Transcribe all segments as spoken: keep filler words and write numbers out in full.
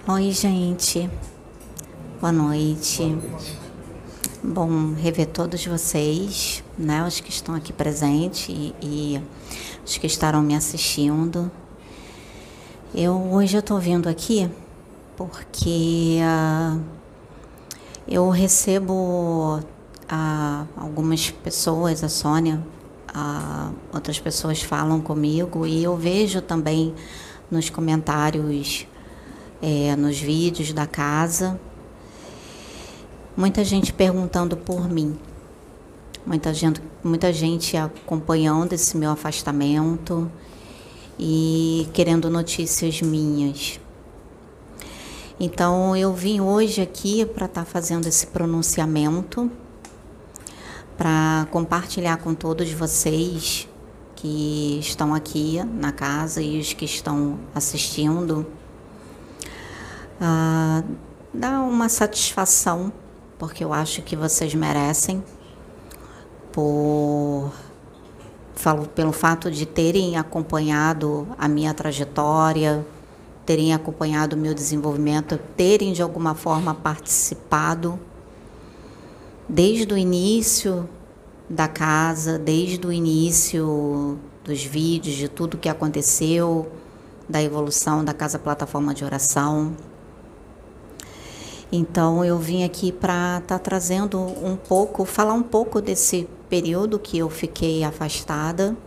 Oi, gente. Boa noite. Boa noite. Bom rever todos vocês, né? Os que estão aqui presentes e, e os que estarão me assistindo. Eu hoje eu tô vindo aqui porque uh, eu recebo uh, algumas pessoas, a Sônia, uh, outras pessoas falam comigo e eu vejo também nos comentários, é, nos vídeos da casa, muita gente perguntando por mim, muita gente, muita gente acompanhando esse meu afastamento e querendo notícias minhas. Então eu vim hoje aqui para estar fazendo esse pronunciamento, para compartilhar com todos vocês que estão aqui na casa e os que estão assistindo, uh, dar uma satisfação, porque eu acho que vocês merecem, por, falo, pelo fato de terem acompanhado a minha trajetória, terem acompanhado o meu desenvolvimento, terem de alguma forma participado desde o início da casa, desde o início dos vídeos, de tudo que aconteceu, da evolução da Casa Plataforma de Oração. Então eu vim aqui para estar tá trazendo um pouco, falar um pouco desse período que eu fiquei afastada.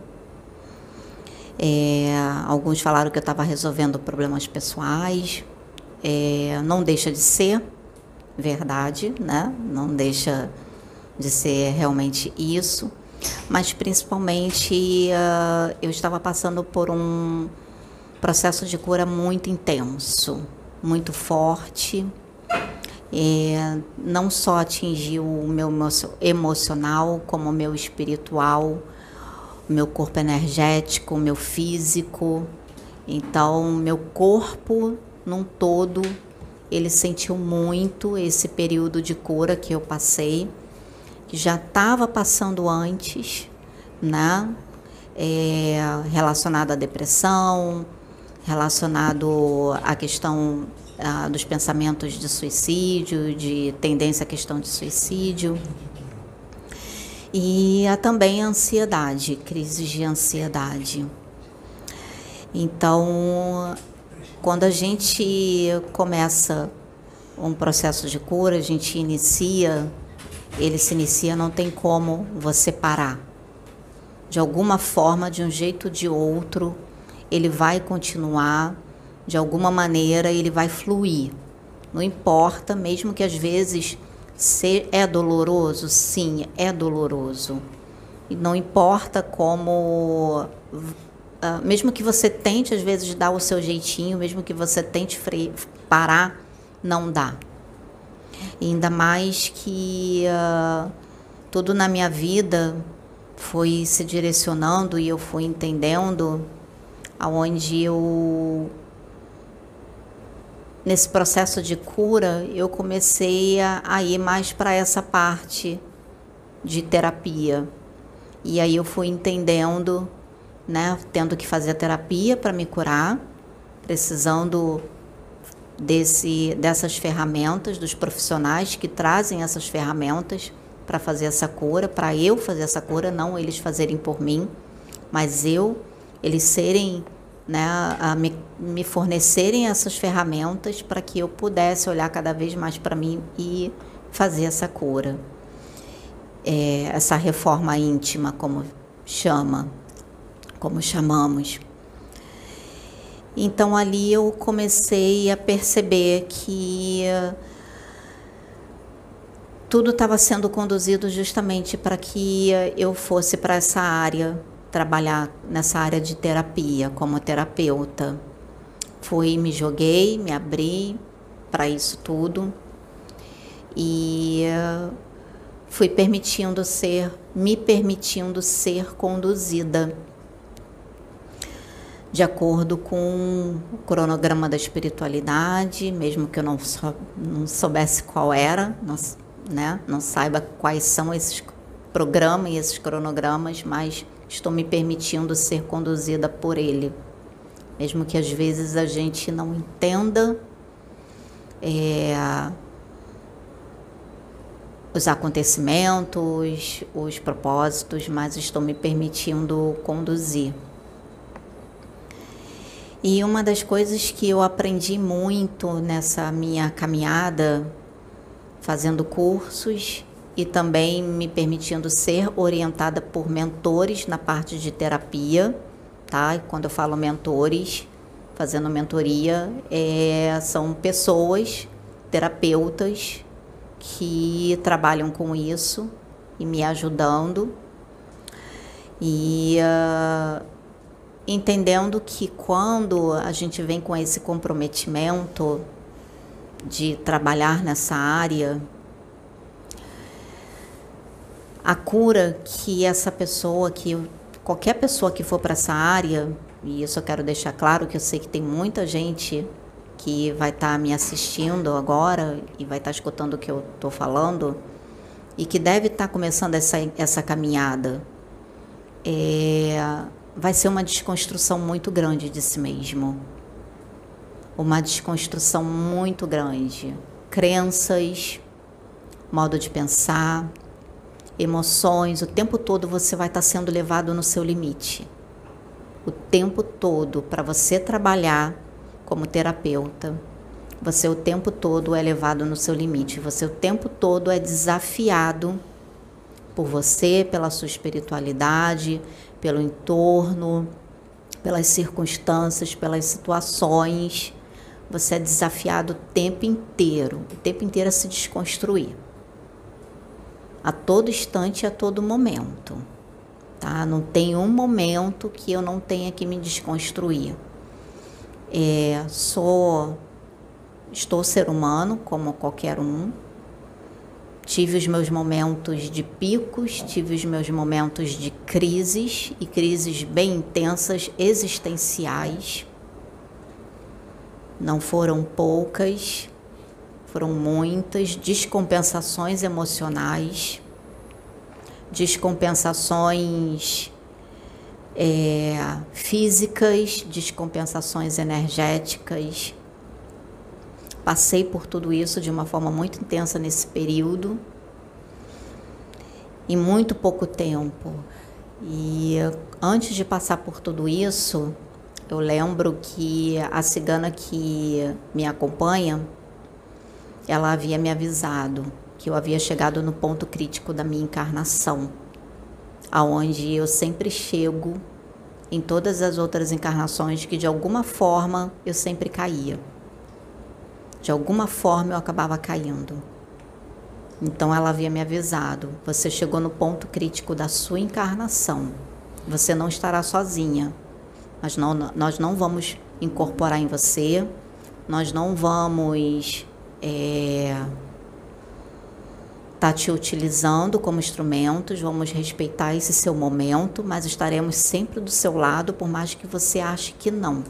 É, alguns falaram que eu estava resolvendo problemas pessoais, é, não deixa de ser verdade, né? Não deixa de ser realmente isso, mas principalmente uh, eu estava passando por um processo de cura muito intenso, muito forte. É, não só atingiu o meu emocional, como o meu espiritual, o meu corpo energético, o meu físico. Então, meu corpo num todo, ele sentiu muito esse período de cura que eu passei, que já estava passando antes, né? É, relacionado à depressão, relacionado à questão ah, dos pensamentos de suicídio, de tendência à questão de suicídio, e há também a ansiedade, crises de ansiedade. Então, quando a gente começa um processo de cura, a gente inicia, ele se inicia, não tem como você parar. De alguma forma, de um jeito ou de outro, ele vai continuar, de alguma maneira ele vai fluir. Não importa, mesmo que às vezes se é doloroso, sim, é doloroso. E não importa como, uh, mesmo que você tente às vezes dar o seu jeitinho, mesmo que você tente freio, parar, não dá. E ainda mais que uh, tudo na minha vida foi se direcionando e eu fui entendendo aonde eu, nesse processo de cura, eu comecei a, a ir mais para essa parte de terapia. E aí eu fui entendendo, né, tendo que fazer a terapia para me curar, precisando desse, dessas ferramentas, dos profissionais que trazem essas ferramentas para fazer essa cura, para eu fazer essa cura, não eles fazerem por mim, mas eu, eles serem, né, a me, me fornecerem essas ferramentas para que eu pudesse olhar cada vez mais para mim e fazer essa cura. É, essa reforma íntima, como chama, como chamamos. Então ali eu comecei a perceber que tudo estava sendo conduzido justamente para que eu fosse para essa área, trabalhar nessa área de terapia, como terapeuta. Fui, me joguei, me abri para isso tudo e fui permitindo ser, me permitindo ser conduzida de acordo com o cronograma da espiritualidade, mesmo que eu não, sou, não soubesse qual era, não, né? Não saiba quais são esses programas e esses cronogramas, mas estou me permitindo ser conduzida por ele. Mesmo que às vezes a gente não entenda, é, os acontecimentos, os propósitos, mas estou me permitindo conduzir. E uma das coisas que eu aprendi muito nessa minha caminhada, fazendo cursos e também me permitindo ser orientada por mentores na parte de terapia, tá? E quando eu falo mentores, fazendo mentoria, é, são pessoas, terapeutas, que trabalham com isso e me ajudando. E uh, entendendo que quando a gente vem com esse comprometimento de trabalhar nessa área, a cura que essa pessoa, que qualquer pessoa que for para essa área, e isso eu quero deixar claro, que eu sei que tem muita gente que vai estar tá me assistindo agora e vai estar tá escutando o que eu estou falando, e que deve estar tá começando essa, essa caminhada, é, vai ser uma desconstrução muito grande de si mesmo. Uma desconstrução muito grande. Crenças, modo de pensar, emoções, o tempo todo você vai estar sendo levado no seu limite. O tempo todo, para você trabalhar como terapeuta, você o tempo todo é levado no seu limite. Você o tempo todo é desafiado por você, pela sua espiritualidade, pelo entorno, pelas circunstâncias, pelas situações. Você é desafiado o tempo inteiro, o tempo inteiro a se desconstruir. A todo instante, a todo momento, tá? Não tem um momento que eu não tenha que me desconstruir. É, sou, estou ser humano, como qualquer um. Tive os meus momentos de picos, tive os meus momentos de crises, e crises bem intensas, existenciais. Não foram poucas, foram muitas descompensações emocionais, descompensações é, físicas, descompensações energéticas. Passei por tudo isso de uma forma muito intensa nesse período, em muito pouco tempo. E antes de passar por tudo isso, eu lembro que a cigana que me acompanha, ela havia me avisado que eu havia chegado no ponto crítico da minha encarnação, aonde eu sempre chego em todas as outras encarnações, que de alguma forma eu sempre caía. De alguma forma eu acabava caindo. Então ela havia me avisado: você chegou no ponto crítico da sua encarnação, você não estará sozinha, mas não, nós não vamos incorporar em você, nós não vamos é, tá te utilizando como instrumentos, vamos respeitar esse seu momento, mas estaremos sempre do seu lado, por mais que você ache que não.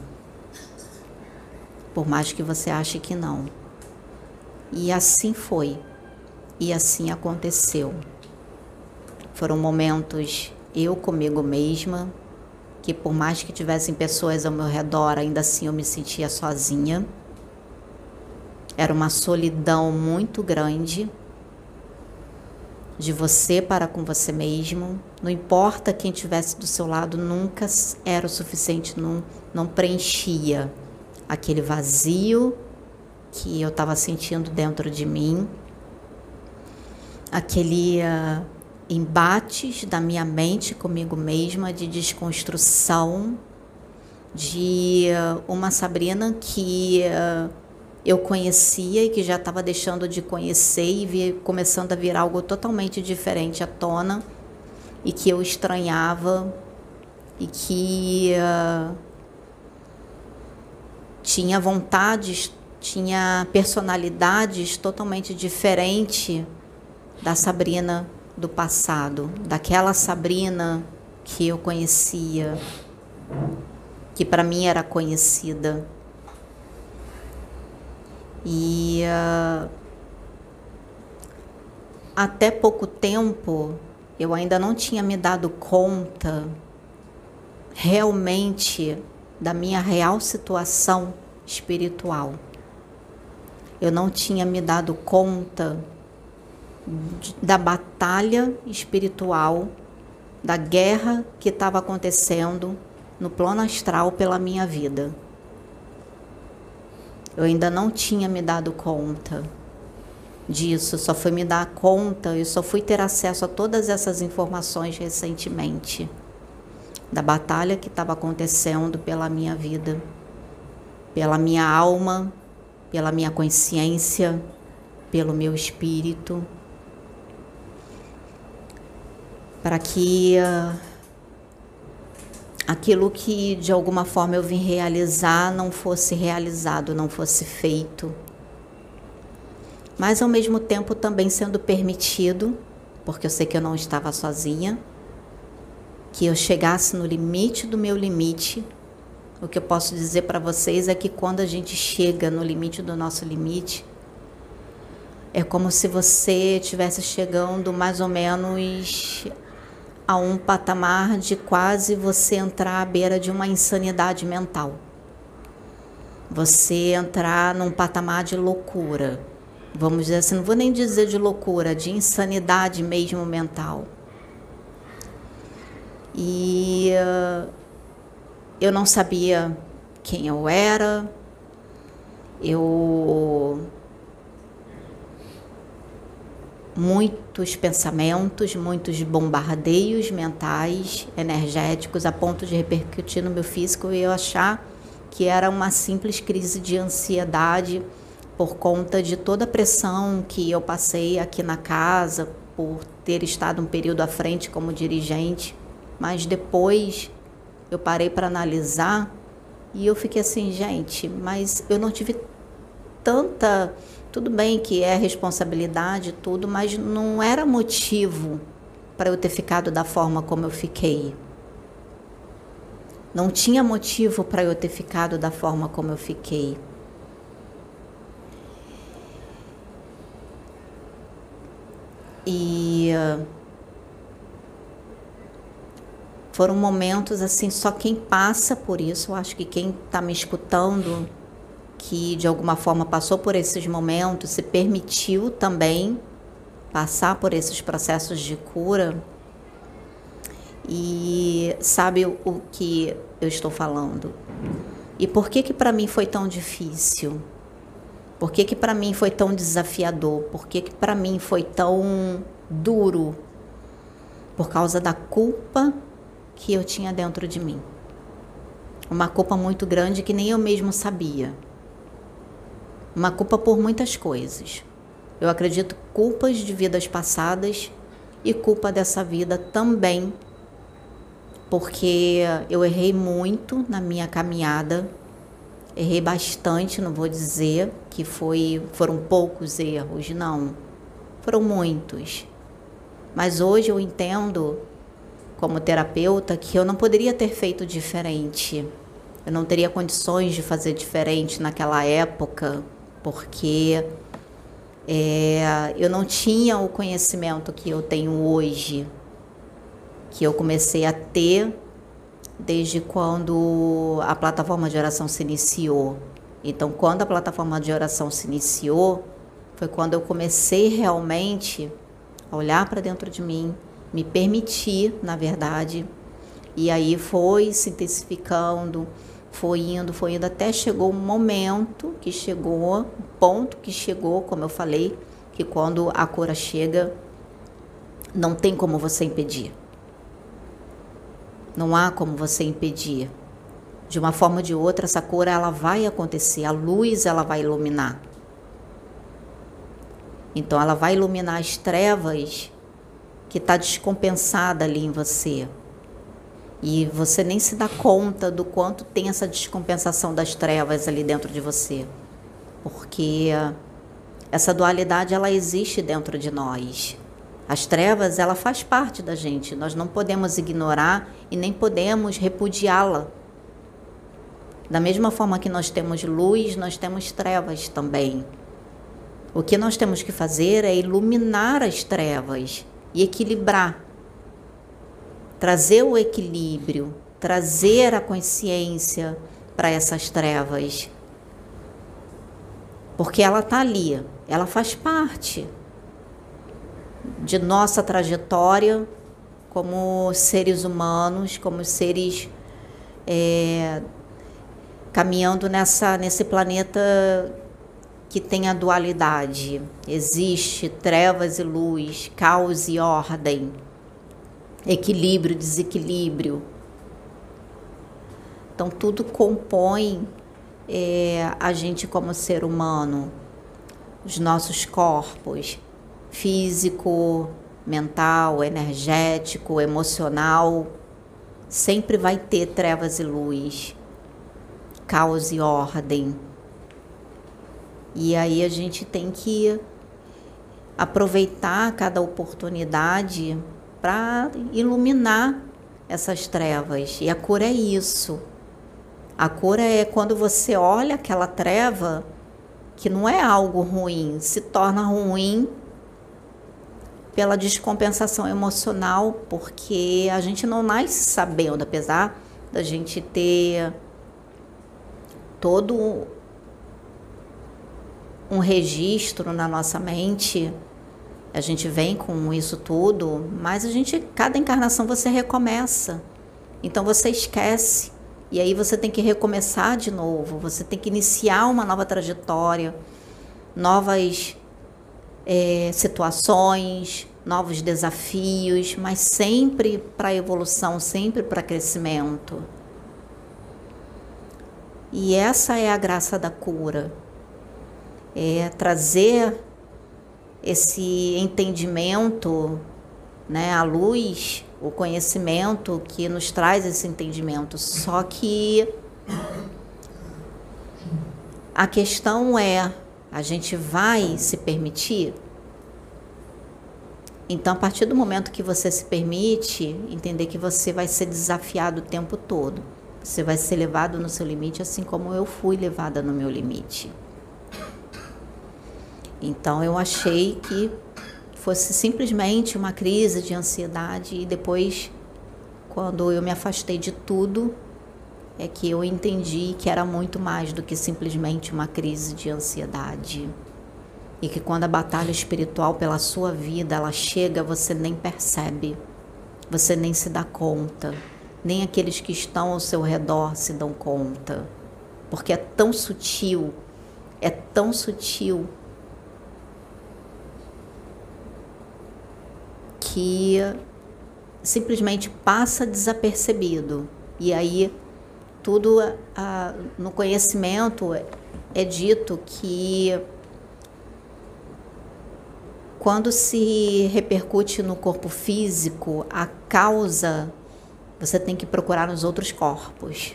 Por mais que você ache que não. E assim foi. E assim aconteceu. Foram momentos eu comigo mesma, que por mais que tivessem pessoas ao meu redor, ainda assim eu me sentia sozinha. Era uma solidão muito grande de você para com você mesmo. Não importa quem estivesse do seu lado, nunca era o suficiente, não, não preenchia aquele vazio que eu estava sentindo dentro de mim, aquele uh, embates da minha mente comigo mesma, de desconstrução, de uh, uma Sabrina que uh, eu conhecia e que já estava deixando de conhecer e vi, começando a vir algo totalmente diferente à tona, e que eu estranhava, e que uh, tinha vontades, tinha personalidades totalmente diferentes da Sabrina do passado, daquela Sabrina que eu conhecia, que para mim era conhecida. E uh, até pouco tempo eu ainda não tinha me dado conta realmente da minha real situação espiritual. eu não tinha me dado conta de, da batalha espiritual, da guerra que estava acontecendo no plano astral pela minha vida. Eu ainda não tinha me dado conta disso, só fui me dar conta, eu só fui ter acesso a todas essas informações recentemente, da batalha que estava acontecendo pela minha vida, pela minha alma, pela minha consciência, pelo meu espírito, para que uh, aquilo que de alguma forma eu vim realizar não fosse realizado, não fosse feito. Mas ao mesmo tempo também sendo permitido, porque eu sei que eu não estava sozinha, que eu chegasse no limite do meu limite. O que eu posso dizer para vocês é que quando a gente chega no limite do nosso limite, é como se você estivesse chegando mais ou menos a um patamar de quase você entrar à beira de uma insanidade mental. Você entrar num patamar de loucura. Vamos dizer assim, não vou nem dizer de loucura, de insanidade mesmo mental. E uh, eu não sabia quem eu era, eu... muitos pensamentos, muitos bombardeios mentais, energéticos, a ponto de repercutir no meu físico e eu achar que era uma simples crise de ansiedade por conta de toda a pressão que eu passei aqui na casa, por ter estado um período à frente como dirigente. Mas depois eu parei para analisar e eu fiquei assim, gente, mas eu não tive tanta... Tudo bem que é responsabilidade, tudo, mas não era motivo para eu ter ficado da forma como eu fiquei. Não tinha motivo para eu ter ficado da forma como eu fiquei. E foram momentos assim, só quem passa por isso, eu acho que quem está me escutando, que de alguma forma passou por esses momentos, se permitiu também passar por esses processos de cura e sabe o, o que eu estou falando. E por que que para mim foi tão difícil? Por que que para mim foi tão desafiador? Por que que para mim foi tão duro? Por causa da culpa que eu tinha dentro de mim. Uma culpa muito grande que nem eu mesmo sabia. Uma culpa por muitas coisas. Eu acredito culpas de vidas passadas e culpa dessa vida também, porque eu errei muito na minha caminhada. Errei bastante, não vou dizer que foi, foram poucos erros, não. Foram muitos. Mas hoje eu entendo, como terapeuta, que eu não poderia ter feito diferente. Eu não teria condições de fazer diferente naquela época, porque é, eu não tinha o conhecimento que eu tenho hoje, que eu comecei a ter desde quando a plataforma de oração se iniciou. Então, quando a plataforma de oração se iniciou, foi quando eu comecei realmente a olhar para dentro de mim, me permitir, na verdade, e aí foi se intensificando, foi indo, foi indo, até chegou um momento que chegou, um ponto que chegou, como eu falei, que quando a cura chega, não tem como você impedir. Não há como você impedir. De uma forma ou de outra, essa cura ela vai acontecer, a luz ela vai iluminar. Então ela vai iluminar as trevas que está descompensada ali em você. E você nem se dá conta do quanto tem essa descompensação das trevas ali dentro de você. Porque essa dualidade ela existe dentro de nós. As trevas, ela faz parte da gente. Nós não podemos ignorar e nem podemos repudiá-la. Da mesma forma que nós temos luz, nós temos trevas também. O que nós temos que fazer é iluminar as trevas e equilibrar. Trazer o equilíbrio, trazer a consciência para essas trevas. porque ela está ali, ela faz parte de nossa trajetória como seres humanos, como seres é, caminhando nessa, nesse planeta que tem a dualidade. Existe trevas e luz, caos e ordem, equilíbrio, desequilíbrio. Então tudo compõe é, a gente como ser humano, os nossos corpos, físico, mental, energético, emocional, sempre vai ter trevas e luz, caos e ordem. E aí a gente tem que aproveitar cada oportunidade para iluminar essas trevas. E a cura é isso. A cura é quando você olha aquela treva, que não é algo ruim, se torna ruim pela descompensação emocional, porque a gente não nasce sabendo, apesar da gente ter todo um registro na nossa mente, a gente vem com isso tudo, mas a gente, cada encarnação você recomeça, então você esquece, e aí você tem que recomeçar de novo, você tem que iniciar uma nova trajetória, novas É, situações, novos desafios, mas sempre para evolução, sempre para crescimento. E essa é a graça da cura, é trazer esse entendimento, né, a luz, o conhecimento que nos traz esse entendimento. Só que a questão é, a gente vai se permitir? Então, a partir do momento que você se permite, entender que você vai ser desafiado o tempo todo. Você vai ser levado no seu limite, assim como eu fui levada no meu limite. Então, eu achei que fosse simplesmente uma crise de ansiedade e depois, quando eu me afastei de tudo, é que eu entendi que era muito mais do que simplesmente uma crise de ansiedade. E que quando a batalha espiritual pela sua vida, ela chega, você nem percebe, você nem se dá conta, nem aqueles que estão ao seu redor se dão conta. Porque é tão sutil, é tão sutil, que simplesmente passa desapercebido. E aí tudo ah, no conhecimento é dito que quando se repercute no corpo físico, a causa você tem que procurar nos outros corpos.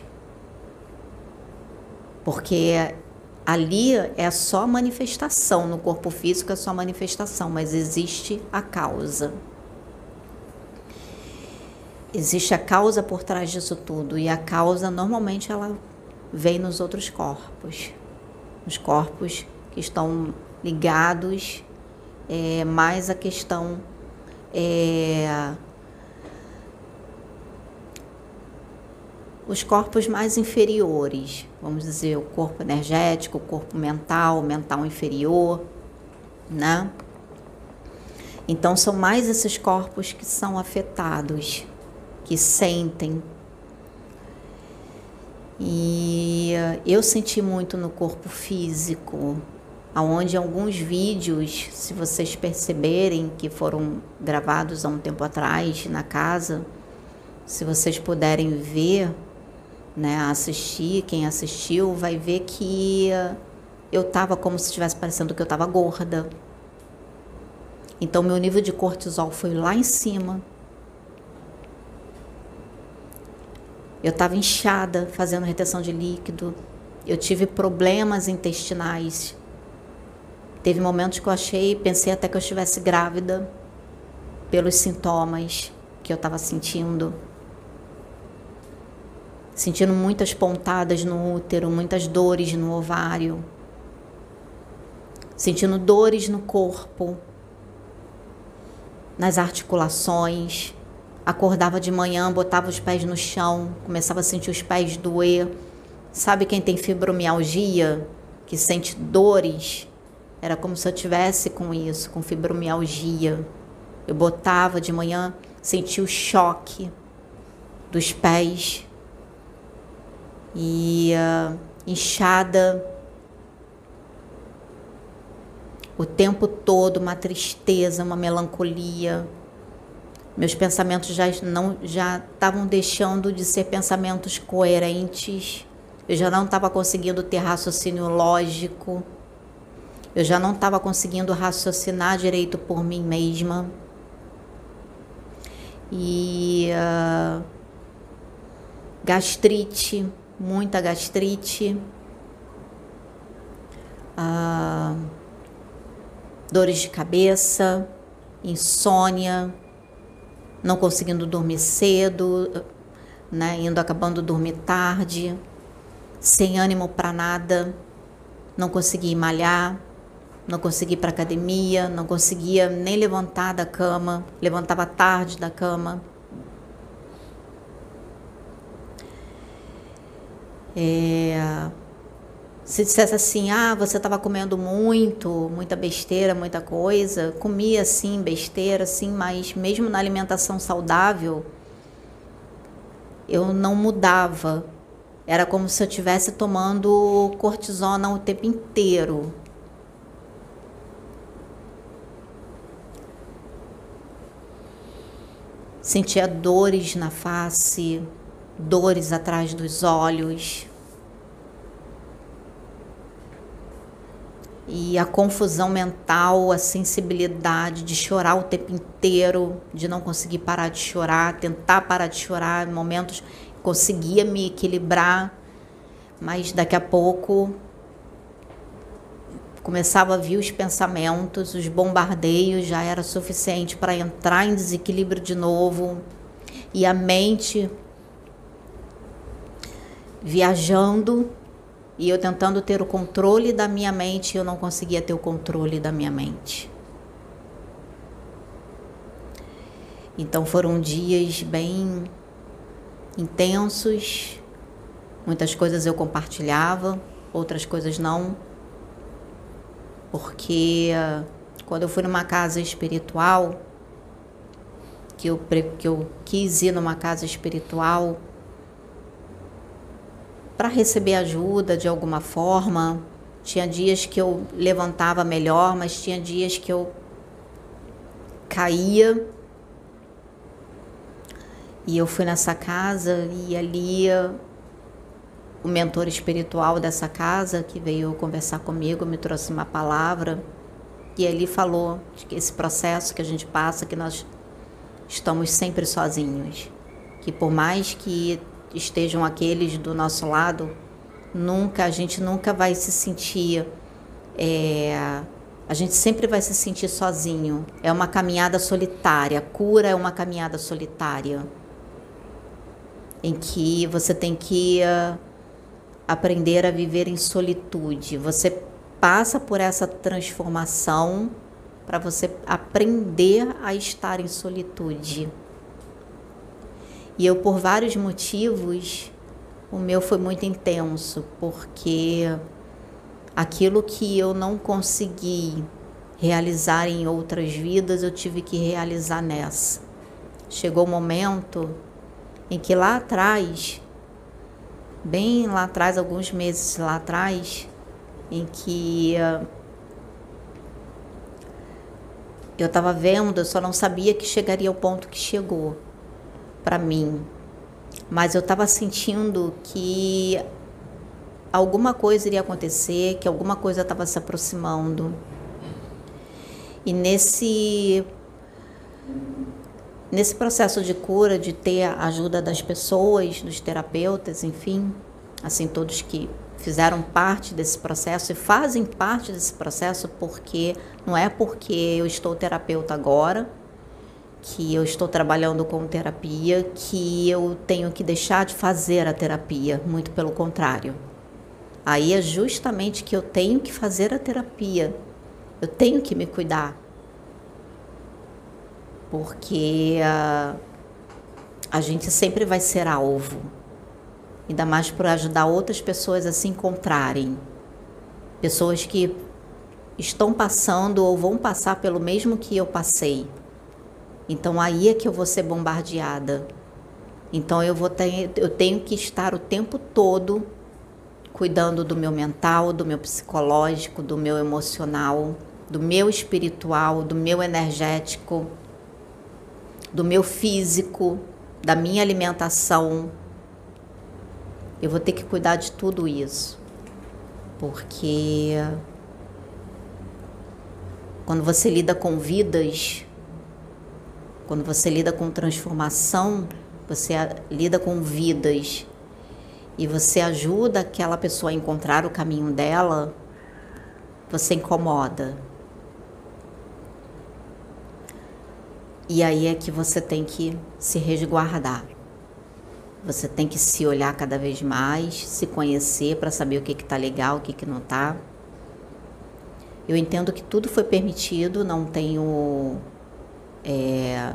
Porque ali é só manifestação, no corpo físico é só manifestação, mas existe a causa. Existe a causa por trás disso tudo, e a causa normalmente ela vem nos outros corpos, nos corpos que estão ligados é, mais à questão é, os corpos mais inferiores, vamos dizer, o corpo energético, o corpo mental, o mental inferior, né? Então são mais esses corpos que são afetados, que sentem. E eu senti muito no corpo físico, aonde alguns vídeos, se vocês perceberem, que foram gravados há um tempo atrás na casa, se vocês puderem ver, né, assistir, quem assistiu vai ver que eu estava como se estivesse parecendo que eu estava gorda. Então meu nível de cortisol foi lá em cima. Eu estava inchada, fazendo retenção de líquido. Eu tive problemas intestinais. Teve momentos que eu achei, pensei até que eu estivesse grávida, pelos sintomas que eu estava sentindo. Sentindo muitas pontadas no útero, muitas dores no ovário. Sentindo dores no corpo, nas articulações. Acordava de manhã, botava os pés no chão, começava a sentir os pés doer. Sabe quem tem fibromialgia? que sente dores, era como se eu tivesse com isso, com fibromialgia. Eu botava de manhã, sentia o choque dos pés e uh, inchada o tempo todo, uma tristeza, uma melancolia. Meus pensamentos já não já estavam deixando de ser pensamentos coerentes. Eu já não estava conseguindo ter raciocínio lógico. Eu já não estava conseguindo raciocinar direito por mim mesma. E uh, gastrite, muita gastrite. Uh, dores de cabeça, insônia, não conseguindo dormir cedo, né, indo acabando dormir tarde, sem ânimo para nada, não conseguia malhar, não conseguia ir para academia, não conseguia nem levantar da cama, levantava tarde da cama. É, se dissesse assim, ah, você estava comendo muito, muita besteira, muita coisa, comia sim, besteira, sim, mas mesmo na alimentação saudável, eu não mudava. Era como se eu estivesse tomando cortisona o tempo inteiro. Sentia dores na face, dores atrás dos olhos. E a confusão mental, a sensibilidade de chorar o tempo inteiro, de não conseguir parar de chorar, tentar parar de chorar, em momentos conseguia me equilibrar, mas daqui a pouco começava a vir os pensamentos, os bombardeios, já era suficiente para entrar em desequilíbrio de novo, e a mente viajando, e eu tentando ter o controle da minha mente, eu não conseguia ter o controle da minha mente. Então foram dias bem intensos, muitas coisas eu compartilhava, outras coisas não, porque quando eu fui numa casa espiritual, que eu, que eu quis ir numa casa espiritual para receber ajuda de alguma forma, tinha dias que eu levantava melhor, mas tinha dias que eu caía. E eu fui nessa casa e ali o mentor espiritual dessa casa, que veio conversar comigo, me trouxe uma palavra e ele falou de que esse processo que a gente passa, que nós estamos sempre sozinhos, que por mais que estejam aqueles do nosso lado, nunca, a gente nunca vai se sentir, é, a gente sempre vai se sentir sozinho. É uma caminhada solitária, a cura é uma caminhada solitária, em que você tem que uh, aprender a viver em solitude. Você passa por essa transformação para você aprender a estar em solitude. E eu, por vários motivos, o meu foi muito intenso, porque aquilo que eu não consegui realizar em outras vidas, eu tive que realizar nessa. Chegou o momento em que lá atrás, bem lá atrás, alguns meses lá atrás, em que uh, eu estava vendo, eu só não sabia que chegaria ao ponto que chegou para mim, mas eu estava sentindo que alguma coisa iria acontecer, que alguma coisa estava se aproximando. E nesse nesse processo de cura, de ter a ajuda das pessoas, dos terapeutas, enfim, assim, todos que fizeram parte desse processo e fazem parte desse processo, porque não é porque eu estou terapeuta agora, que eu estou trabalhando com terapia, que eu tenho que deixar de fazer a terapia, muito pelo contrário. Aí é justamente que eu tenho que fazer a terapia, eu tenho que me cuidar, porque uh, a gente sempre vai ser alvo, ainda mais por ajudar outras pessoas a se encontrarem, pessoas que estão passando ou vão passar pelo mesmo que eu passei. Então aí é que eu vou ser bombardeada. Então eu vou ter, eu tenho que estar o tempo todo cuidando do meu mental, do meu psicológico, do meu emocional, do meu espiritual, do meu energético, do meu físico, da minha alimentação. Eu vou ter que cuidar de tudo isso. Porque quando você lida com vidas, quando você lida com transformação, você lida com vidas e você ajuda aquela pessoa a encontrar o caminho dela, você incomoda. E aí é que você tem que se resguardar. Você tem que se olhar cada vez mais, se conhecer para saber o que está legal, o que, que não está. Eu entendo que tudo foi permitido, não tenho é,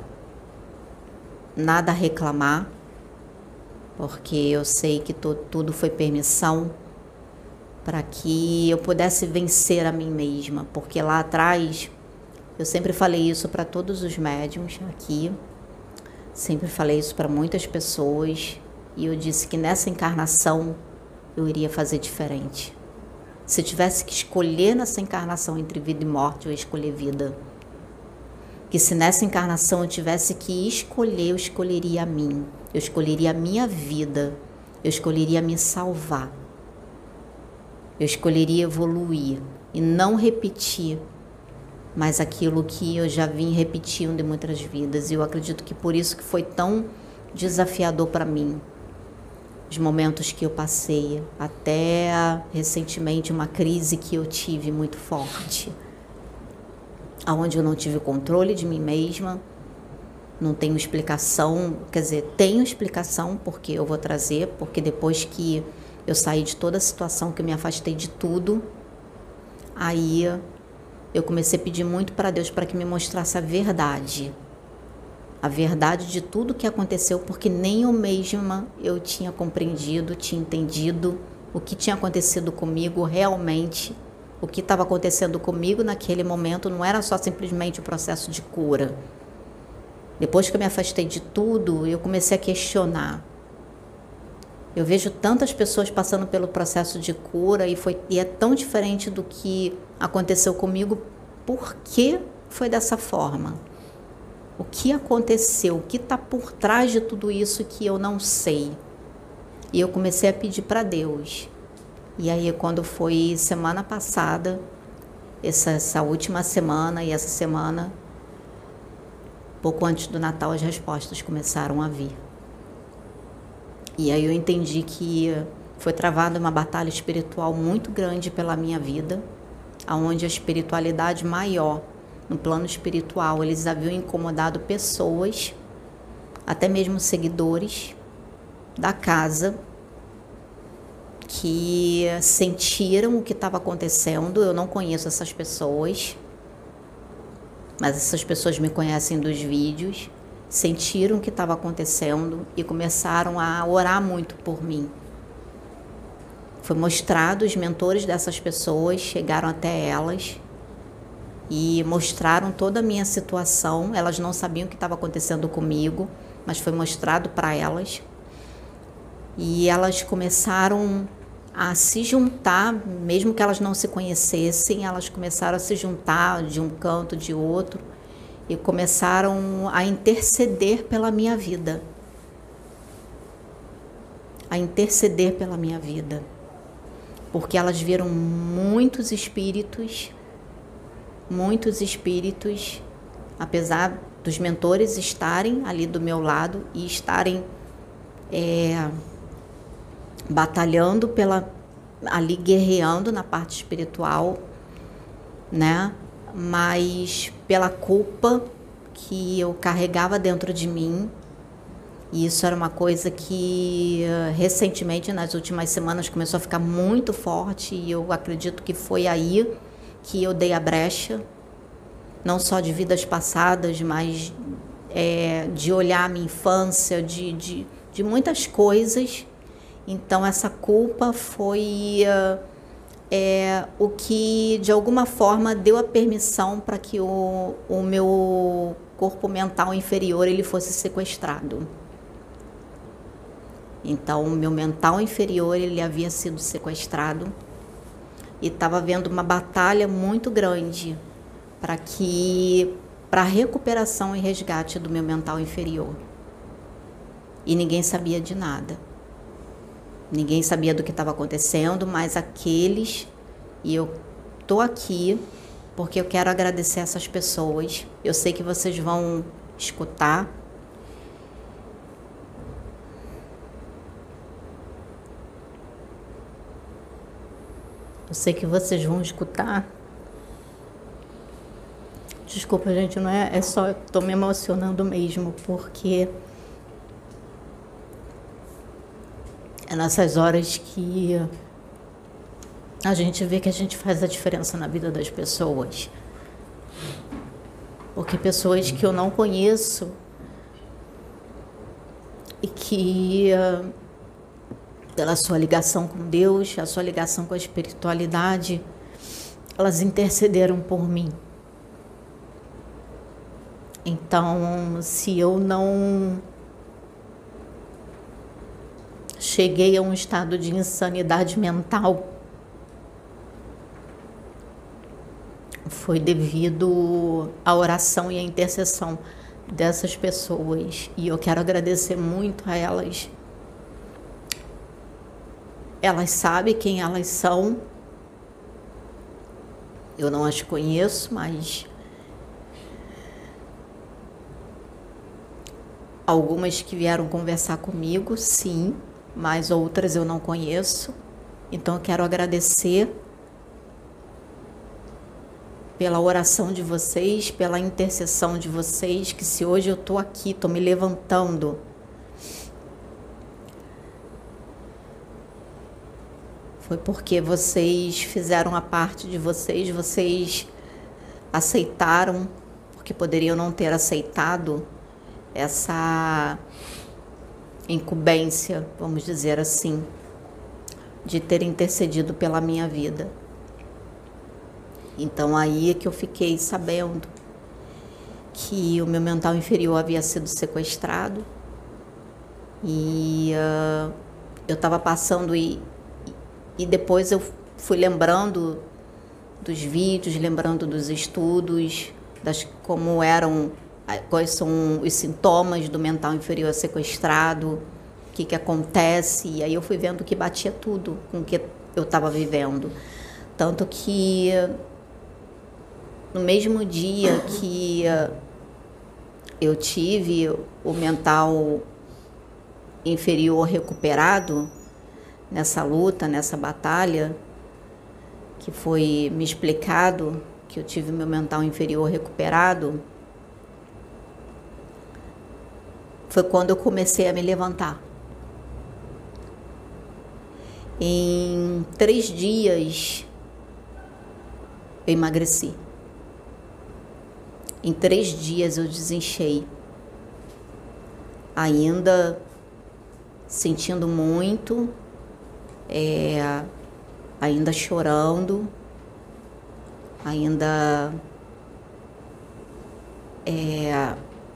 nada a reclamar, porque eu sei que to, tudo foi permissão para que eu pudesse vencer a mim mesma, porque lá atrás eu sempre falei isso para todos os médiums aqui, sempre falei isso para muitas pessoas e eu disse que nessa encarnação eu iria fazer diferente. Se tivesse que escolher nessa encarnação entre vida e morte, eu ia escolher vida. Que se nessa encarnação eu tivesse que escolher, eu escolheria a mim. Eu escolheria a minha vida. Eu escolheria me salvar. Eu escolheria evoluir e não repetir mais aquilo que eu já vim repetindo em muitas vidas. E eu acredito que por isso que foi tão desafiador para mim. Os momentos que eu passei, até recentemente uma crise que eu tive muito forte, onde eu não tive controle de mim mesma, não tenho explicação, quer dizer, tenho explicação porque eu vou trazer, porque depois que eu saí de toda a situação, que eu me afastei de tudo, aí eu comecei a pedir muito para Deus para que me mostrasse a verdade. A verdade de tudo que aconteceu, porque nem eu mesma eu tinha compreendido, tinha entendido o que tinha acontecido comigo realmente. O que estava acontecendo comigo naquele momento não era só simplesmente o processo de cura. Depois que eu me afastei de tudo, eu comecei a questionar. Eu vejo tantas pessoas passando pelo processo de cura e, foi, e é tão diferente do que aconteceu comigo. Por que foi dessa forma? O que aconteceu? O que está por trás de tudo isso que eu não sei? E eu comecei a pedir para Deus. E aí, quando foi semana passada, essa, essa última semana e essa semana, pouco antes do Natal, as respostas começaram a vir. E aí eu entendi que foi travada uma batalha espiritual muito grande pela minha vida, onde a espiritualidade maior, no plano espiritual, eles haviam incomodado pessoas, até mesmo seguidores da casa, que sentiram o que estava acontecendo. Eu não conheço essas pessoas, mas essas pessoas me conhecem dos vídeos, sentiram o que estava acontecendo e começaram a orar muito por mim. Foi mostrado, os mentores dessas pessoas chegaram até elas e mostraram toda a minha situação. Elas não sabiam o que estava acontecendo comigo, mas foi mostrado para elas. E elas começaram a se juntar, mesmo que elas não se conhecessem, elas começaram a se juntar de um canto, de outro, e começaram a interceder pela minha vida. A interceder pela minha vida. Porque elas viram muitos espíritos, muitos espíritos, apesar dos mentores estarem ali do meu lado e estarem é, batalhando pela, ali guerreando na parte espiritual, né? Mas pela culpa que eu carregava dentro de mim. E isso era uma coisa que recentemente, nas últimas semanas, começou a ficar muito forte, e eu acredito que foi aí que eu dei a brecha, não só de vidas passadas, mas é, de olhar a minha infância, de, de, de muitas coisas. Então essa culpa foi uh, é o que de alguma forma deu a permissão para que o, o meu corpo mental inferior ele fosse sequestrado. Então, o meu mental inferior ele havia sido sequestrado e estava havendo uma batalha muito grande para que para a recuperação e resgate do meu mental inferior. E ninguém sabia de nada. Ninguém sabia do que estava acontecendo, mas aqueles, e eu tô aqui porque eu quero agradecer essas pessoas. Eu sei que vocês vão escutar. Eu sei que vocês vão escutar. Desculpa, gente, não é, é só, eu tô me emocionando mesmo, porque é nessas horas que a gente vê que a gente faz a diferença na vida das pessoas. Porque pessoas que eu não conheço e que, pela sua ligação com Deus, a sua ligação com a espiritualidade, elas intercederam por mim. Então, se eu não cheguei a um estado de insanidade mental, foi devido à oração e à intercessão dessas pessoas. E eu quero agradecer muito a elas. Elas sabem quem elas são. Eu não as conheço, mas algumas que vieram conversar comigo, sim, mas outras eu não conheço. Então eu quero agradecer pela oração de vocês, pela intercessão de vocês, que se hoje eu estou aqui, estou me levantando, foi porque vocês fizeram a parte de vocês, vocês aceitaram, porque poderiam não ter aceitado essa incumbência, vamos dizer assim, de ter intercedido pela minha vida. Então aí é que eu fiquei sabendo que o meu mental inferior havia sido sequestrado e uh, eu estava passando e, e depois eu fui lembrando dos vídeos, lembrando dos estudos, das, como eram, quais são os sintomas do mental inferior sequestrado, o que, que acontece, e aí eu fui vendo que batia tudo com o que eu estava vivendo. Tanto que no mesmo dia que eu tive o mental inferior recuperado, nessa luta, nessa batalha, que foi me explicado que eu tive meu mental inferior recuperado, foi quando eu comecei a me levantar. Em três dias eu emagreci. Em três dias eu desinchei. Ainda sentindo muito, é, ainda chorando, ainda é,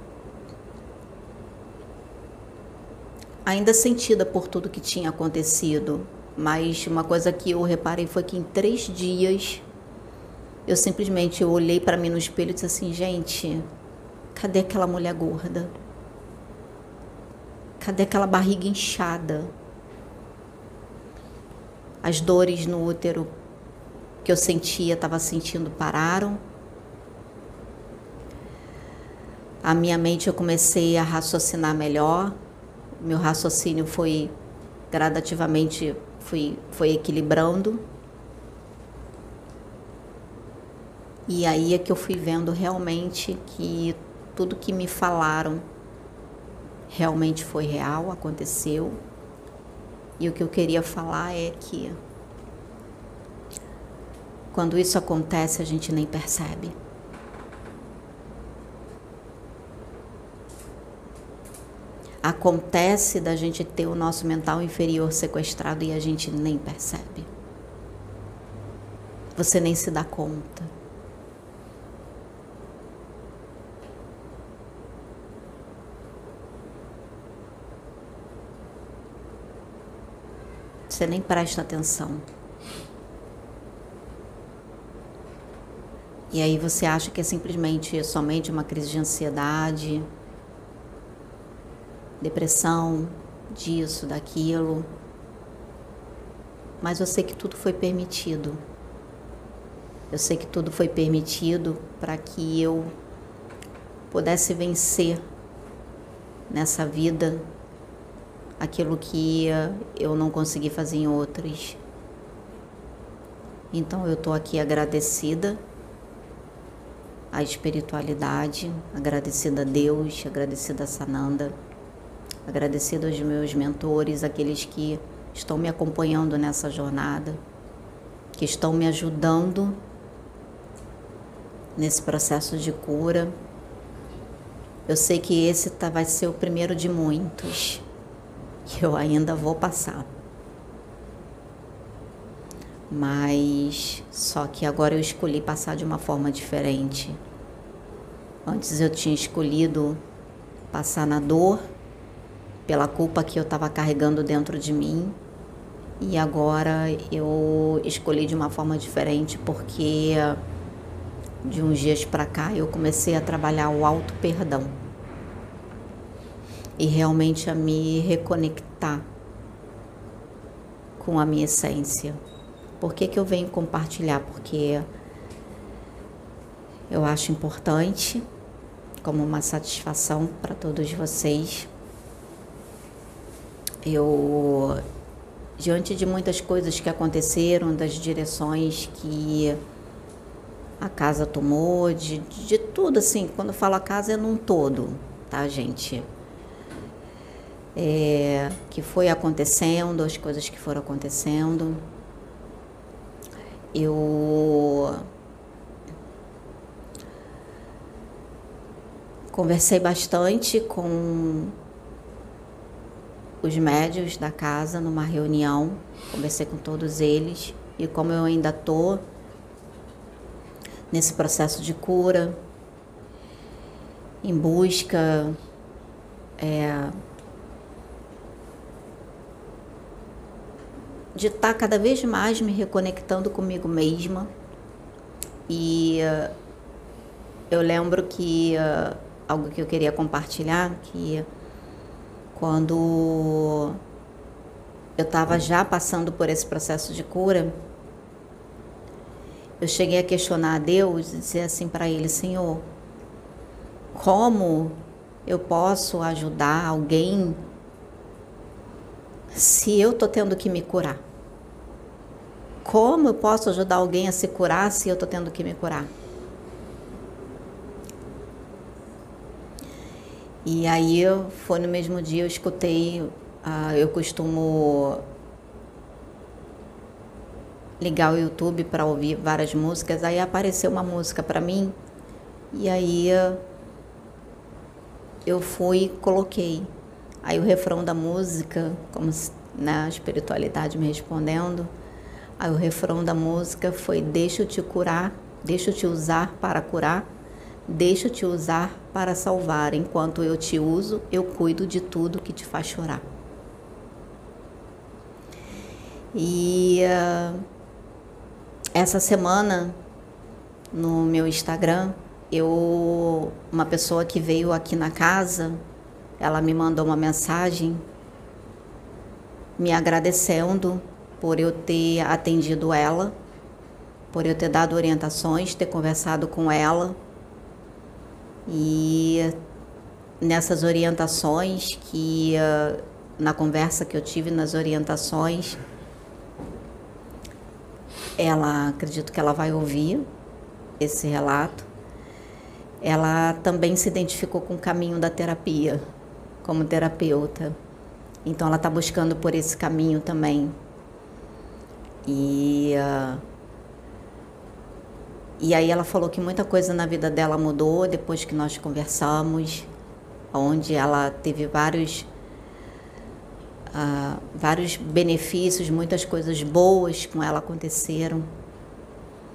ainda sentida por tudo que tinha acontecido. Mas uma coisa que eu reparei foi que em três dias eu simplesmente eu olhei para mim no espelho e disse assim, gente, cadê aquela mulher gorda? Cadê aquela barriga inchada? As dores no útero que eu sentia, estava sentindo, pararam. A minha mente, eu comecei a raciocinar melhor. Meu raciocínio foi gradativamente, foi, foi equilibrando. E aí é que eu fui vendo realmente que tudo que me falaram realmente foi real, aconteceu. E o que eu queria falar é que quando isso acontece, a gente nem percebe. Acontece da gente ter o nosso mental inferior sequestrado e a gente nem percebe. você nem se dá conta. Você nem presta atenção. E aí você acha que é simplesmente somente uma crise de ansiedade, depressão, disso, daquilo. Mas eu sei que tudo foi permitido. Eu sei que tudo foi permitido para que eu pudesse vencer nessa vida aquilo que eu não consegui fazer em outras. Então eu estou aqui agradecida à espiritualidade, agradecida a Deus, agradecida a Sananda, agradecida aos meus mentores, aqueles que estão me acompanhando nessa jornada, que estão me ajudando nesse processo de cura. Eu sei que esse tá, vai ser o primeiro de muitos que eu ainda vou passar. Mas só que agora eu escolhi passar de uma forma diferente. Antes eu tinha escolhido passar na dor, pela culpa que eu estava carregando dentro de mim. E agora eu escolhi de uma forma diferente, porque de uns dias para cá eu comecei a trabalhar o auto-perdão. E realmente a me reconectar com a minha essência. Por que que eu venho compartilhar? Porque eu acho importante, como uma satisfação para todos vocês. Eu, diante de muitas coisas que aconteceram, das direções que a casa tomou, de, de tudo assim, quando eu falo a casa é num todo, tá, gente? É, que foi acontecendo, as coisas que foram acontecendo. Eu conversei bastante com os médios da casa numa reunião, conversei com todos eles, e como eu ainda tô nesse processo de cura, em busca é, de estar cada vez mais me reconectando comigo mesma. E uh, eu lembro que uh, algo que eu queria compartilhar, que quando eu estava já passando por esse processo de cura, eu cheguei a questionar a Deus e dizer assim para Ele: Senhor, como eu posso ajudar alguém se eu tô tendo que me curar? Como eu posso ajudar alguém a se curar se eu tô tendo que me curar? E aí, foi no mesmo dia, eu escutei, uh, eu costumo ligar o YouTube para ouvir várias músicas, aí apareceu uma música para mim, e aí eu fui e coloquei. Aí o refrão da música, como se, né, a espiritualidade me respondendo, aí o refrão da música foi: deixa eu te curar, deixa eu te usar para curar, deixa eu te usar para salvar, enquanto eu te uso, eu cuido de tudo que te faz chorar. E uh, essa semana, no meu Instagram, eu, uma pessoa que veio aqui na casa, ela me mandou uma mensagem me agradecendo por eu ter atendido ela, por eu ter dado orientações, ter conversado com ela. E nessas orientações, que uh, na conversa que eu tive, nas orientações, ela, acredito que ela vai ouvir esse relato, ela também se identificou com o caminho da terapia, como terapeuta. Então ela está buscando por esse caminho também. E, uh, e aí ela falou que muita coisa na vida dela mudou depois que nós conversamos, onde ela teve vários, uh, vários benefícios, muitas coisas boas com ela aconteceram.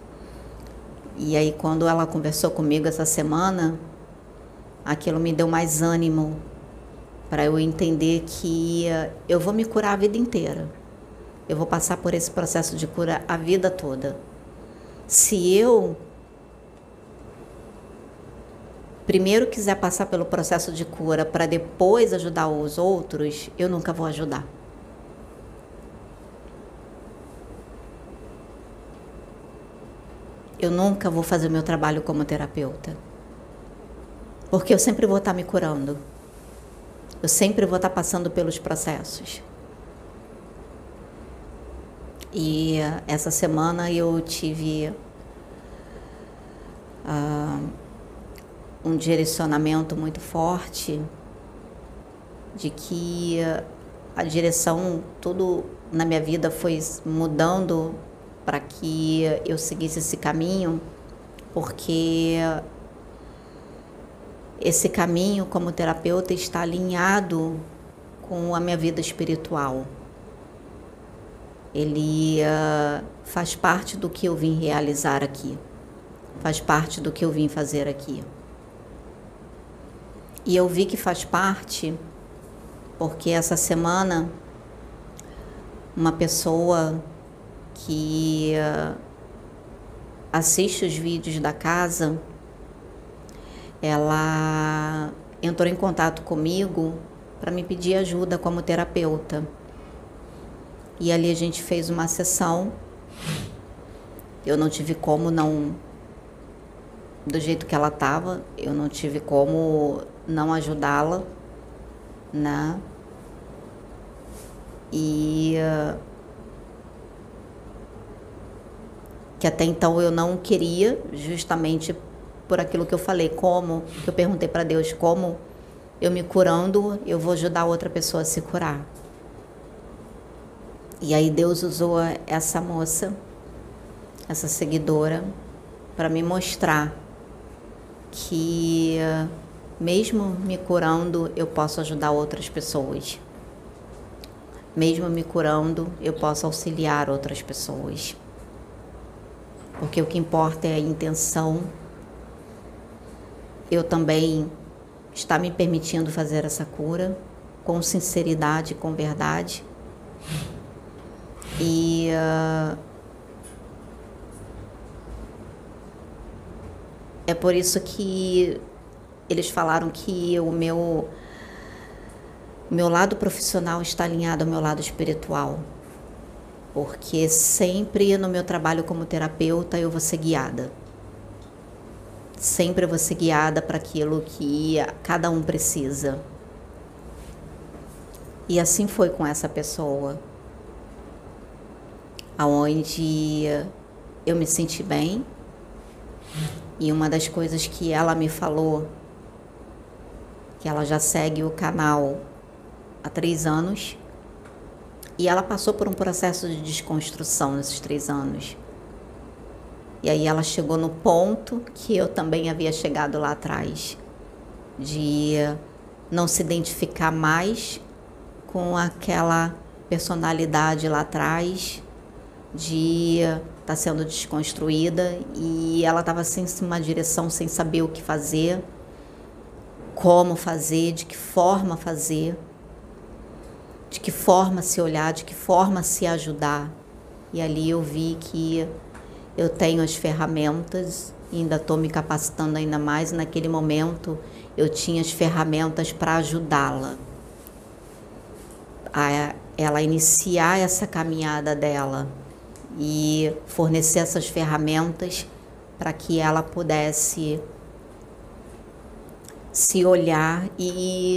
E aí, quando ela conversou comigo essa semana, aquilo me deu mais ânimo para eu entender que eu vou me curar a vida inteira. Eu vou passar por esse processo de cura a vida toda. Se eu primeiro quiser passar pelo processo de cura para depois ajudar os outros, eu nunca vou ajudar. Eu nunca vou fazer o meu trabalho como terapeuta. Porque eu sempre vou estar me curando. Eu sempre vou estar passando pelos processos. E essa semana eu tive uh, um direcionamento muito forte de que a direção, tudo na minha vida foi mudando para que eu seguisse esse caminho, porque esse caminho como terapeuta está alinhado com a minha vida espiritual. Ele uh, faz parte do que eu vim realizar aqui, faz parte do que eu vim fazer aqui. E eu vi que faz parte porque essa semana uma pessoa que uh, assiste os vídeos da casa, ela entrou em contato comigo para me pedir ajuda como terapeuta. E ali a gente fez uma sessão. Eu não tive como não, do jeito que ela estava, eu não tive como não ajudá-la, né? E uh, que até então eu não queria, justamente por aquilo que eu falei, como, que eu perguntei para Deus, como eu me curando, eu vou ajudar outra pessoa a se curar. E aí Deus usou essa moça, essa seguidora, para me mostrar que mesmo me curando, eu posso ajudar outras pessoas. Mesmo me curando, eu posso auxiliar outras pessoas. Porque o que importa é a intenção. Eu também estar me permitindo fazer essa cura com sinceridade, com verdade. E uh, é por isso que eles falaram que o meu, meu lado profissional está alinhado ao meu lado espiritual. Porque sempre no meu trabalho como terapeuta eu vou ser guiada. Sempre eu vou ser guiada para aquilo que cada um precisa. E assim foi com essa pessoa. Onde eu me senti bem. E uma das coisas que ela me falou, que ela já segue o canal há três anos, e ela passou por um processo de desconstrução nesses três anos. E aí ela chegou no ponto que eu também havia chegado lá atrás, de não se identificar mais com aquela personalidade lá atrás, de estar tá sendo desconstruída, e ela estava sem uma direção, sem saber o que fazer, como fazer, de que forma fazer, de que forma se olhar, de que forma se ajudar. E ali eu vi que eu tenho as ferramentas e ainda estou me capacitando ainda mais. Naquele momento eu tinha as ferramentas para ajudá-la a ela iniciar essa caminhada dela e fornecer essas ferramentas para que ela pudesse se olhar e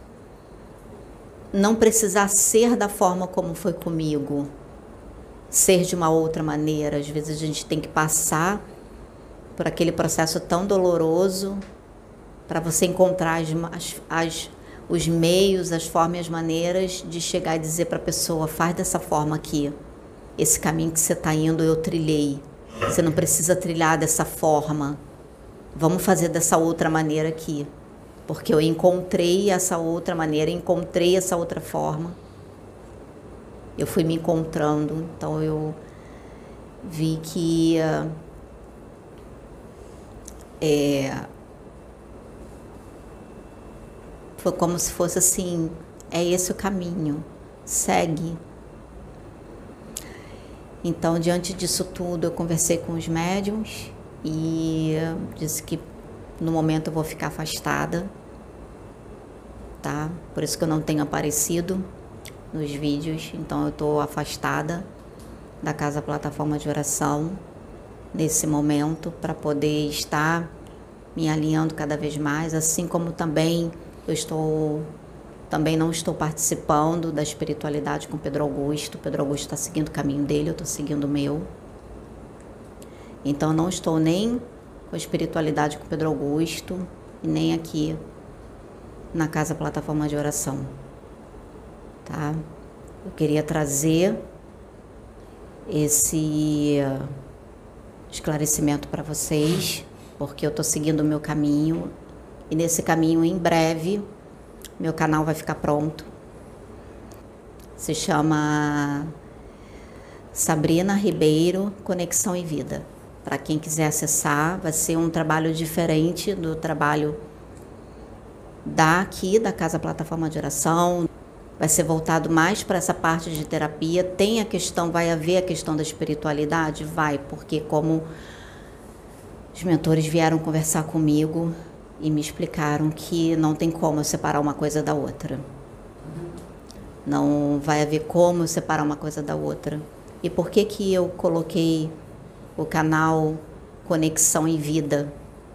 não precisar ser da forma como foi comigo, ser de uma outra maneira. Às vezes a gente tem que passar por aquele processo tão doloroso para você encontrar as, as, os meios, as formas, as maneiras de chegar e dizer para a pessoa: faz dessa forma aqui. Esse caminho que você está indo eu trilhei. Você não precisa trilhar dessa forma. Vamos fazer dessa outra maneira aqui. Porque eu encontrei essa outra maneira, encontrei essa outra forma. Eu fui me encontrando, então eu vi que uh, É, foi como se fosse assim, é esse o caminho, segue. Então, diante disso tudo, eu conversei com os médiums e disse que no momento eu vou ficar afastada, tá? Por isso que eu não tenho aparecido nos vídeos, então eu tô afastada da Casa Plataforma de Oração nesse momento para poder estar me alinhando cada vez mais, assim como também eu estou também não estou participando da espiritualidade com Pedro Augusto. Pedro Augusto está seguindo o caminho dele, eu estou seguindo o meu. Então, não estou nem com a espiritualidade com Pedro Augusto e nem aqui na Casa Plataforma de Oração. Tá? Eu queria trazer esse esclarecimento para vocês, porque eu estou seguindo o meu caminho e nesse caminho, em breve, meu canal vai ficar pronto. Se chama Sabrina Ribeiro Conexão e Vida. Para quem quiser acessar, vai ser um trabalho diferente do trabalho daqui da Casa Plataforma de Oração. Vai ser voltado mais para essa parte de terapia. Tem a questão, vai haver a questão da espiritualidade? Vai, porque como os mentores vieram conversar comigo e me explicaram que não tem como eu separar uma coisa da outra. Não vai haver como eu separar uma coisa da outra. E por que que eu coloquei o canal Conexão e Vida?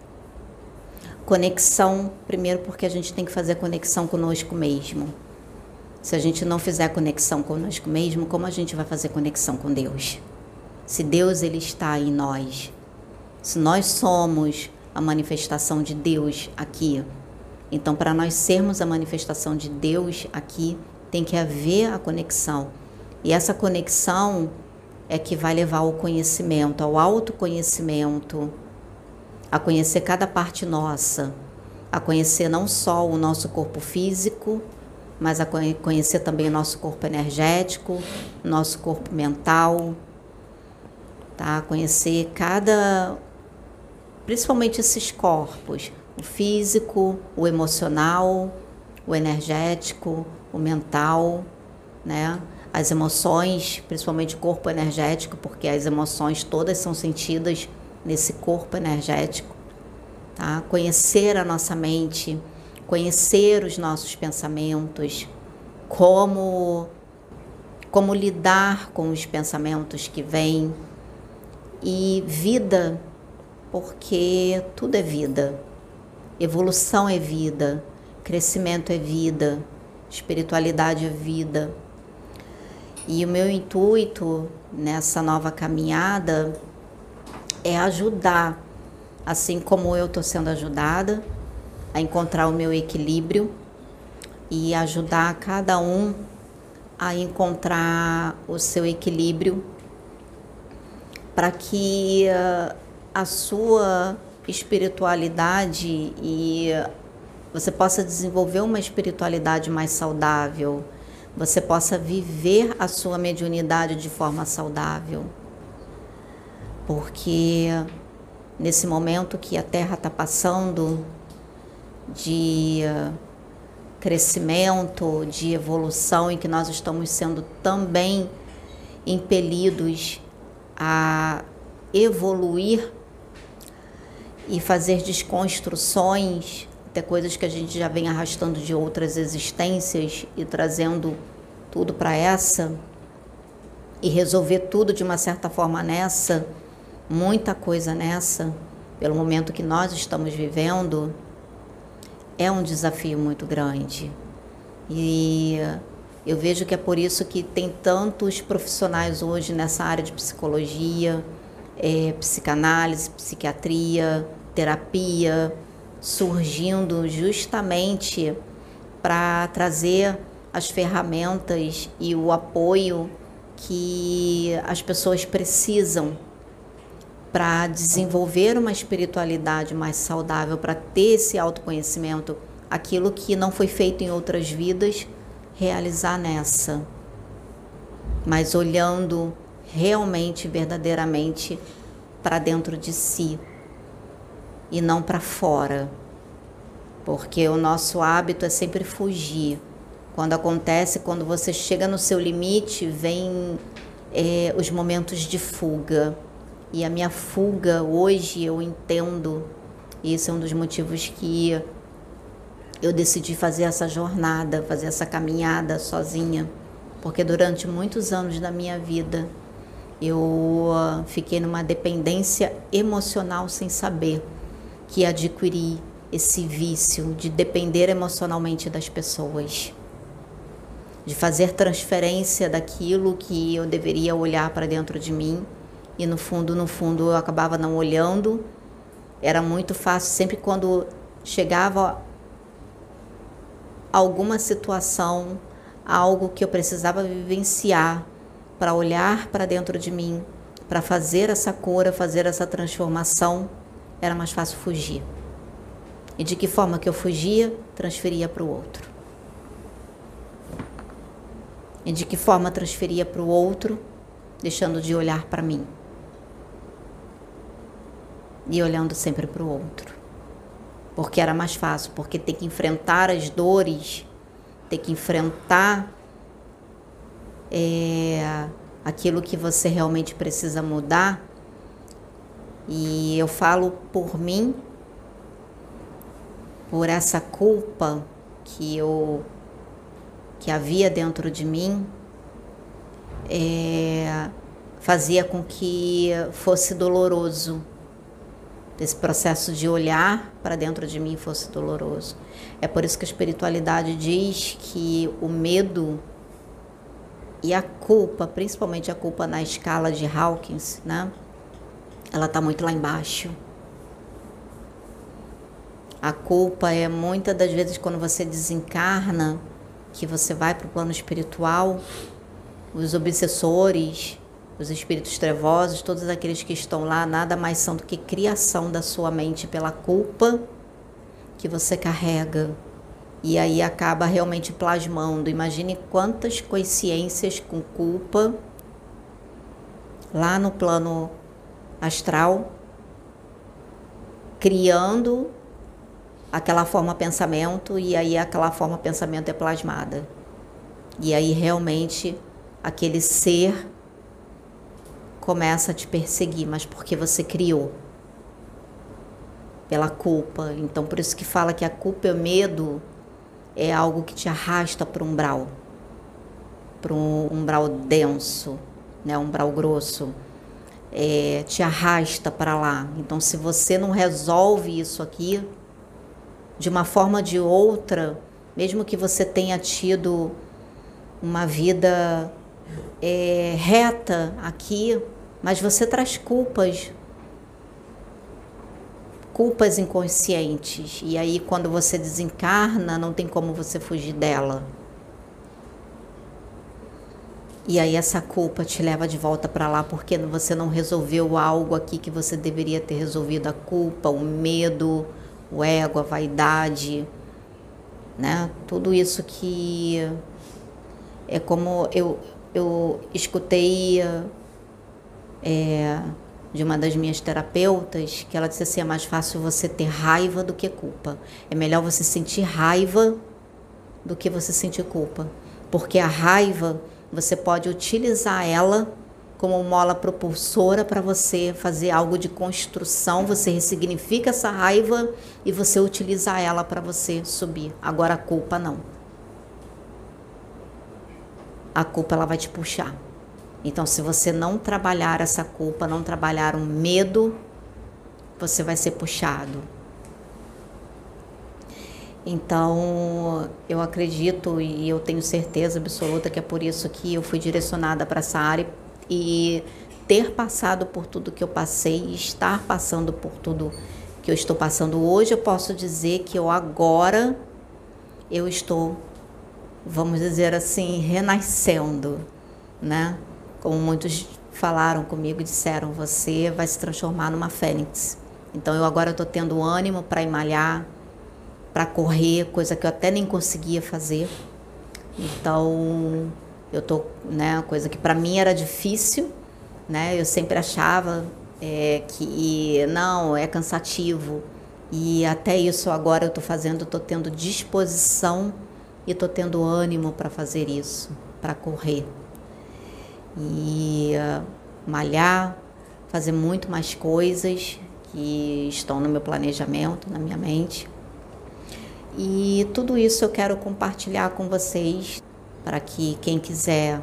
Conexão, primeiro porque a gente tem que fazer conexão conosco mesmo. Se a gente não fizer conexão conosco mesmo, como a gente vai fazer conexão com Deus? Se Deus ele está em nós, se nós somos a manifestação de Deus aqui, então para nós sermos a manifestação de Deus aqui, tem que haver a conexão. E essa conexão é que vai levar ao conhecimento, ao autoconhecimento, a conhecer cada parte nossa, a conhecer não só o nosso corpo físico, mas a conhecer também o nosso corpo energético, nosso corpo mental, tá? Conhecer cada, principalmente esses corpos, o físico, o emocional, o energético, o mental, né? As emoções, principalmente o corpo energético, porque as emoções todas são sentidas nesse corpo energético, tá? Conhecer a nossa mente, conhecer os nossos pensamentos, como, como lidar com os pensamentos que vêm, e vida, porque tudo é vida, evolução é vida, crescimento é vida, espiritualidade é vida. E o meu intuito nessa nova caminhada é ajudar, assim como eu estou sendo ajudada, a encontrar o meu equilíbrio e ajudar cada um a encontrar o seu equilíbrio para que uh, a sua espiritualidade e você possa desenvolver uma espiritualidade mais saudável, você possa viver a sua mediunidade de forma saudável. Porque nesse momento que a Terra está passando de crescimento, de evolução, em que nós estamos sendo também impelidos a evoluir e fazer desconstruções, até coisas que a gente já vem arrastando de outras existências e trazendo tudo para essa, e resolver tudo de uma certa forma nessa, muita coisa nessa, pelo momento que nós estamos vivendo, é um desafio muito grande. E eu vejo que é por isso que tem tantos profissionais hoje nessa área de psicologia, é, psicanálise, psiquiatria, terapia, surgindo justamente para trazer as ferramentas e o apoio que as pessoas precisam para desenvolver uma espiritualidade mais saudável, para ter esse autoconhecimento, aquilo que não foi feito em outras vidas, realizar nessa, mas olhando realmente, verdadeiramente para dentro de si, e não para fora, porque o nosso hábito é sempre fugir. Quando acontece, quando você chega no seu limite, vem é, os momentos de fuga. E a minha fuga hoje, eu entendo, e esse é um dos motivos que eu decidi fazer essa jornada, fazer essa caminhada sozinha, porque durante muitos anos da minha vida eu fiquei numa dependência emocional sem saber que adquiri esse vício de depender emocionalmente das pessoas, de fazer transferência daquilo que eu deveria olhar para dentro de mim e no fundo, no fundo eu acabava não olhando. Era muito fácil, sempre quando chegava alguma situação, algo que eu precisava vivenciar para olhar para dentro de mim, para fazer essa cura, fazer essa transformação, era mais fácil fugir. E de que forma que eu fugia? Transferia para o outro. E de que forma transferia para o outro? Deixando de olhar para mim. E olhando sempre para o outro. Porque era mais fácil, porque ter que enfrentar as dores, ter que enfrentar é, aquilo que você realmente precisa mudar. E eu falo por mim, por essa culpa que eu que havia dentro de mim, é, fazia com que fosse doloroso. Esse processo de olhar para dentro de mim fosse doloroso. É por isso que a espiritualidade diz que o medo e a culpa, principalmente a culpa na escala de Hawkins, né? Ela está muito lá embaixo. A culpa é muitas das vezes quando você desencarna, que você vai para o plano espiritual, os obsessores, os espíritos trevosos, todos aqueles que estão lá, nada mais são do que criação da sua mente pela culpa que você carrega. E aí acaba realmente plasmando. Imagine quantas consciências com culpa lá no plano astral, criando aquela forma pensamento, e aí aquela forma pensamento é plasmada. E aí realmente aquele ser começa a te perseguir, mas porque você criou pela culpa. Então por isso que fala que a culpa e o medo é algo que te arrasta para um umbral, para um umbral denso, né, um umbral grosso, é, te arrasta para lá. Então se você não resolve isso aqui de uma forma ou de outra, mesmo que você tenha tido uma vida é, reta aqui, mas você traz culpas, culpas inconscientes, e aí quando você desencarna, não tem como você fugir dela. E aí essa culpa te leva de volta para lá, porque você não resolveu algo aqui que você deveria ter resolvido. A culpa, o medo, o ego, a vaidade, né? Tudo isso que é como eu, eu escutei é, de uma das minhas terapeutas, que ela disse assim, é mais fácil você ter raiva do que culpa. É melhor você sentir raiva do que você sentir culpa. Porque a raiva, você pode utilizar ela como mola propulsora para você fazer algo de construção. Você ressignifica essa raiva e você utiliza ela para você subir. Agora a culpa não. A culpa ela vai te puxar. Então se você não trabalhar essa culpa, não trabalhar o medo, você vai ser puxado. Então eu acredito e eu tenho certeza absoluta que é por isso que eu fui direcionada para essa área. E ter passado por tudo que eu passei e estar passando por tudo que eu estou passando hoje, eu posso dizer que eu agora, eu estou, vamos dizer assim, renascendo, né? Como muitos falaram comigo, disseram, você vai se transformar numa fênix. Então eu agora estou tendo ânimo para ir malhar, para correr, coisa que eu até nem conseguia fazer. Então eu tô, né, coisa que para mim era difícil, né? Eu sempre achava é, que não, é cansativo. E até isso agora eu estou fazendo, estou tendo disposição e estou tendo ânimo para fazer isso, para correr. E uh, malhar, fazer muito mais coisas que estão no meu planejamento, na minha mente. E tudo isso eu quero compartilhar com vocês, para que quem quiser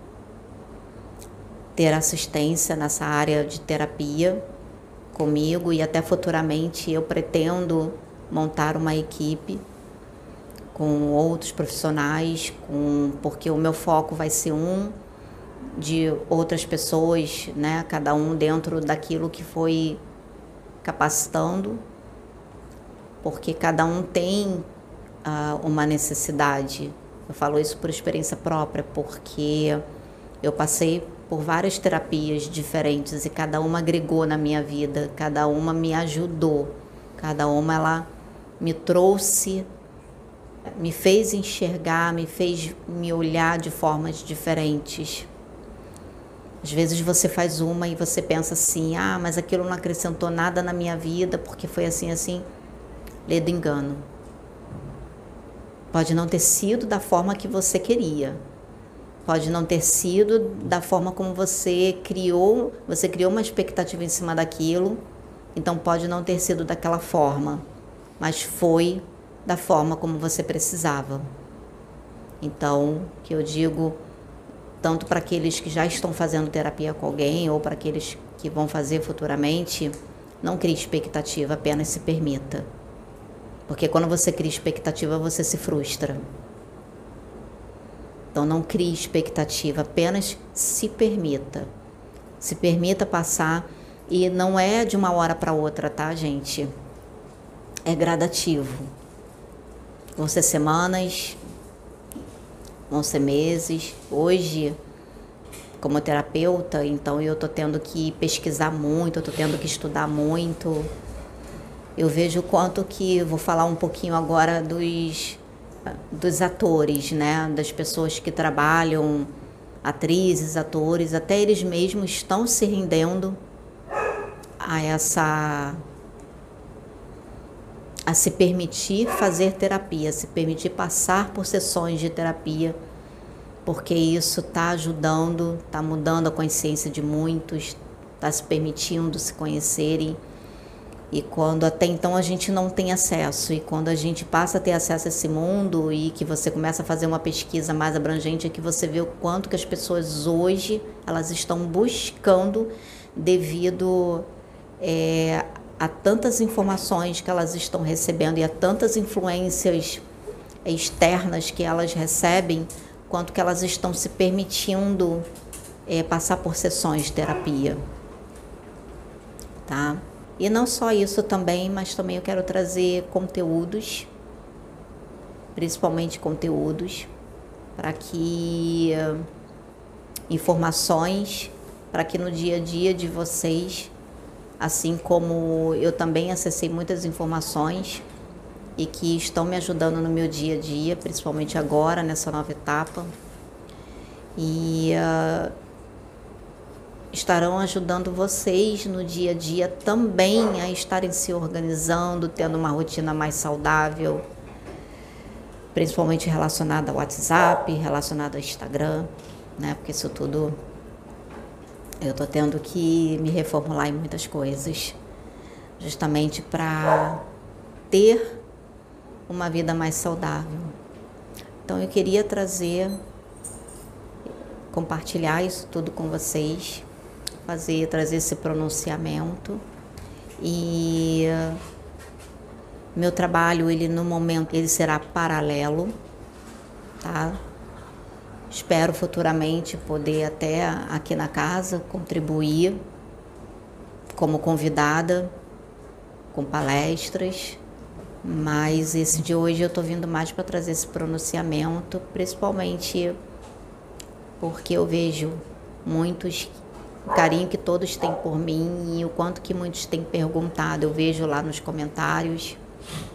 ter assistência nessa área de terapia comigo, e até futuramente eu pretendo montar uma equipe com outros profissionais, com, porque o meu foco vai ser um de outras pessoas, né? Cada um dentro daquilo que foi capacitando, porque cada um tem uh, uma necessidade. Eu falo isso por experiência própria, porque eu passei por várias terapias diferentes e cada uma agregou na minha vida, cada uma me ajudou, cada uma ela me trouxe, me fez enxergar, me fez me olhar de formas diferentes. Às vezes você faz uma e você pensa assim, ah, mas aquilo não acrescentou nada na minha vida porque foi assim, assim. Lê do engano. Pode não ter sido da forma que você queria. Pode não ter sido da forma como você criou, você criou uma expectativa em cima daquilo, então pode não ter sido daquela forma, mas foi da forma como você precisava. Então, que eu digo, tanto para aqueles que já estão fazendo terapia com alguém ou para aqueles que vão fazer futuramente, não crie expectativa, apenas se permita. Porque quando você cria expectativa, você se frustra. Então não crie expectativa, apenas se permita. Se permita passar, e não é de uma hora para outra, tá, gente? É gradativo. Vão ser semanas, vão ser meses. Hoje, como terapeuta, então eu tô tendo que pesquisar muito, eu tô tendo que estudar muito. Eu vejo o quanto que, vou falar um pouquinho agora dos dos atores, né, das pessoas que trabalham, atrizes, atores, até eles mesmos estão se rendendo a essa, a se permitir fazer terapia, se permitir passar por sessões de terapia, porque isso está ajudando, está mudando a consciência de muitos, está se permitindo se conhecerem. E quando até então a gente não tem acesso, e quando a gente passa a ter acesso a esse mundo e que você começa a fazer uma pesquisa mais abrangente, é que você vê o quanto que as pessoas hoje, elas estão buscando devido é, a tantas informações que elas estão recebendo e a tantas influências externas que elas recebem, quanto que elas estão se permitindo é, passar por sessões de terapia, tá? E não só isso também, mas também eu quero trazer conteúdos, principalmente conteúdos, para que informações, para que no dia a dia de vocês, assim como eu também acessei muitas informações e que estão me ajudando no meu dia a dia, principalmente agora, nessa nova etapa, e uh, estarão ajudando vocês no dia a dia também a estarem se organizando, tendo uma rotina mais saudável, principalmente relacionada ao WhatsApp, relacionada ao Instagram, né? Porque isso tudo eu estou tendo que me reformular em muitas coisas, justamente para ter uma vida mais saudável. Então eu queria trazer, compartilhar isso tudo com vocês, fazer, trazer esse pronunciamento. E uh, meu trabalho, ele no momento, ele será paralelo, tá? Espero futuramente poder até aqui na casa contribuir como convidada com palestras, mas esse de hoje eu tô vindo mais para trazer esse pronunciamento, principalmente porque eu vejo muitos, o carinho que todos têm por mim e o quanto que muitos têm perguntado, eu vejo lá nos comentários,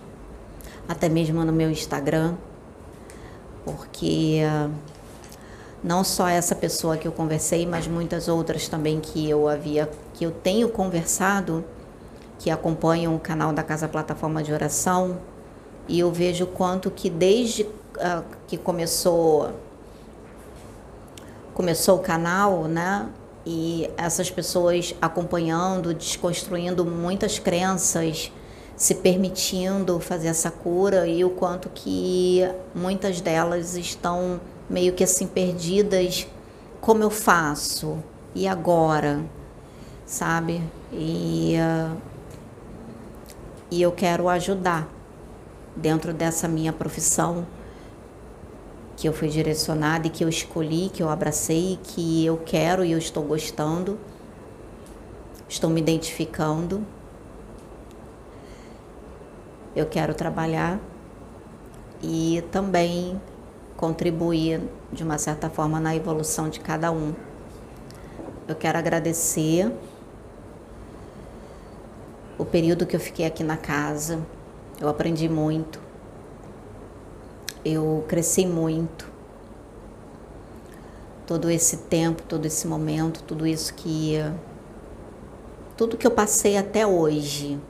até mesmo no meu Instagram, porque uh, Não só essa pessoa que eu conversei, mas muitas outras também que eu havia, que eu tenho conversado, que acompanham o canal da Casa Plataforma de Oração, e eu vejo quanto que desde uh, que começou começou o canal, né, e essas pessoas acompanhando, desconstruindo muitas crenças, se permitindo fazer essa cura, e o quanto que muitas delas estão meio que assim perdidas, como eu faço? E agora? Sabe? E, uh, e eu quero ajudar dentro dessa minha profissão que eu fui direcionada e que eu escolhi, que eu abracei, que eu quero e eu estou gostando, estou me identificando. Eu quero trabalhar e também contribuir de uma certa forma na evolução de cada um. Eu quero agradecer o período que eu fiquei aqui na casa. Eu aprendi muito, eu cresci muito. Todo esse tempo, todo esse momento, tudo isso que... tudo que eu passei até hoje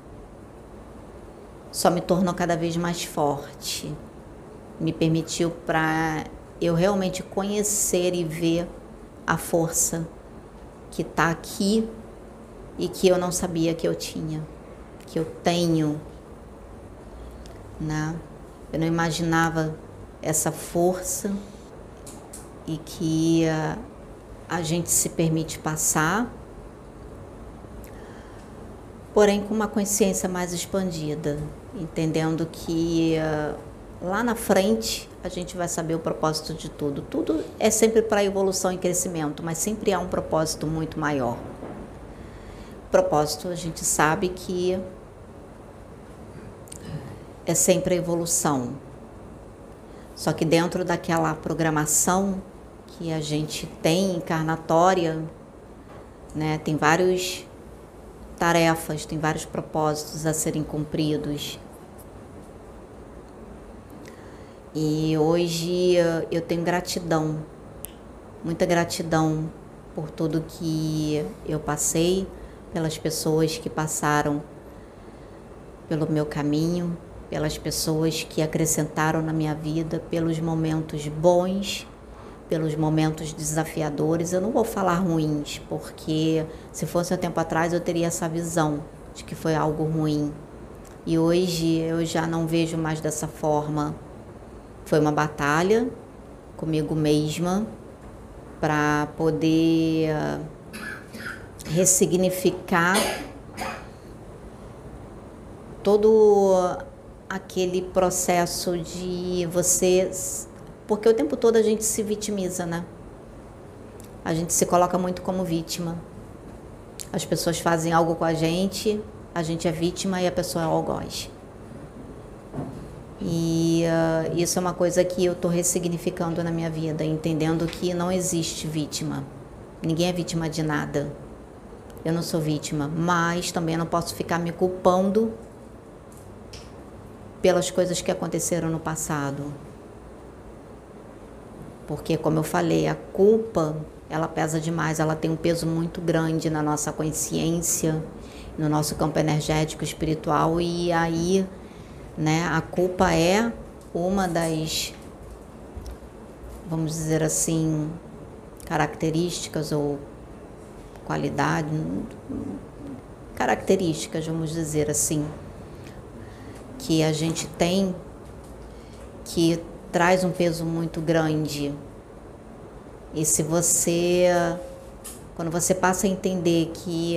só me tornou cada vez mais forte. Me permitiu para eu realmente conhecer e ver a força que está aqui e que eu não sabia que eu tinha, que eu tenho, né? Eu não imaginava essa força e que uh, a gente se permite passar, porém com uma consciência mais expandida, entendendo que uh, lá na frente a gente vai saber o propósito de tudo. Tudo é sempre para evolução e crescimento, mas sempre há um propósito muito maior. O propósito a gente sabe que é sempre a evolução. Só que dentro daquela programação que a gente tem encarnatória, né, tem várias tarefas, tem vários propósitos a serem cumpridos. E hoje eu tenho gratidão, muita gratidão por tudo que eu passei, pelas pessoas que passaram pelo meu caminho, pelas pessoas que acrescentaram na minha vida, pelos momentos bons, pelos momentos desafiadores. Eu não vou falar ruins, porque se fosse há tempo atrás eu teria essa visão de que foi algo ruim. E hoje eu já não vejo mais dessa forma. Foi uma batalha comigo mesma para poder ressignificar todo aquele processo de você... Porque o tempo todo a gente se vitimiza, né? A gente se coloca muito como vítima. As pessoas fazem algo com a gente, a gente é vítima e a pessoa é algoz. E uh, isso é uma coisa que eu estou ressignificando na minha vida, entendendo que não existe vítima. Ninguém é vítima de nada. Eu não sou vítima, mas também não posso ficar me culpando pelas coisas que aconteceram no passado. Porque, como eu falei, a culpa, ela pesa demais, ela tem um peso muito grande na nossa consciência, no nosso campo energético, espiritual, e aí, né, a culpa é uma das, vamos dizer assim, características ou qualidade, características, vamos dizer assim, que a gente tem, que traz um peso muito grande. E se você, quando você passa a entender que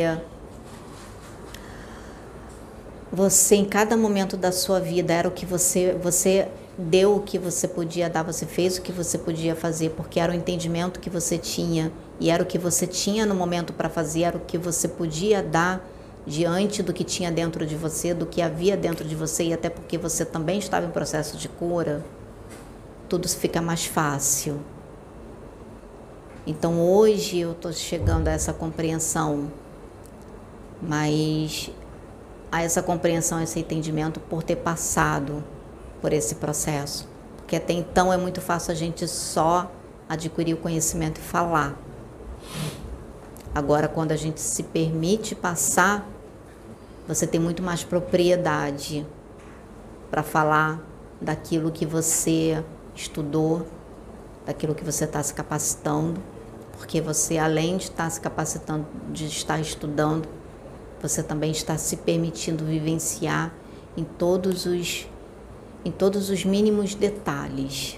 você em cada momento da sua vida era o que você, você deu o que você podia dar, você fez o que você podia fazer, porque era o entendimento que você tinha, e era o que você tinha no momento para fazer, era o que você podia dar diante do que tinha dentro de você, do que havia dentro de você, e até porque você também estava em processo de cura, tudo fica mais fácil. Então hoje eu estou chegando a essa compreensão, mas a essa compreensão, esse entendimento por ter passado por esse processo. Porque até então é muito fácil a gente só adquirir o conhecimento e falar. Agora, quando a gente se permite passar, você tem muito mais propriedade para falar daquilo que você estudou, daquilo que você está se capacitando, porque você, além de estar se capacitando, de estar estudando, você também está se permitindo vivenciar em todos os, em todos os mínimos detalhes.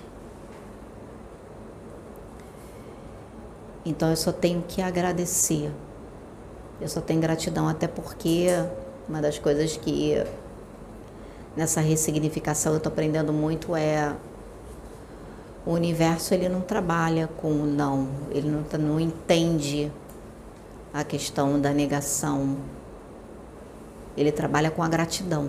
Então eu só tenho que agradecer. Eu só tenho gratidão, até porque uma das coisas que nessa ressignificação eu estou aprendendo muito é o universo, ele não trabalha com o não, ele não, não entende a questão da negação, ele trabalha com a gratidão.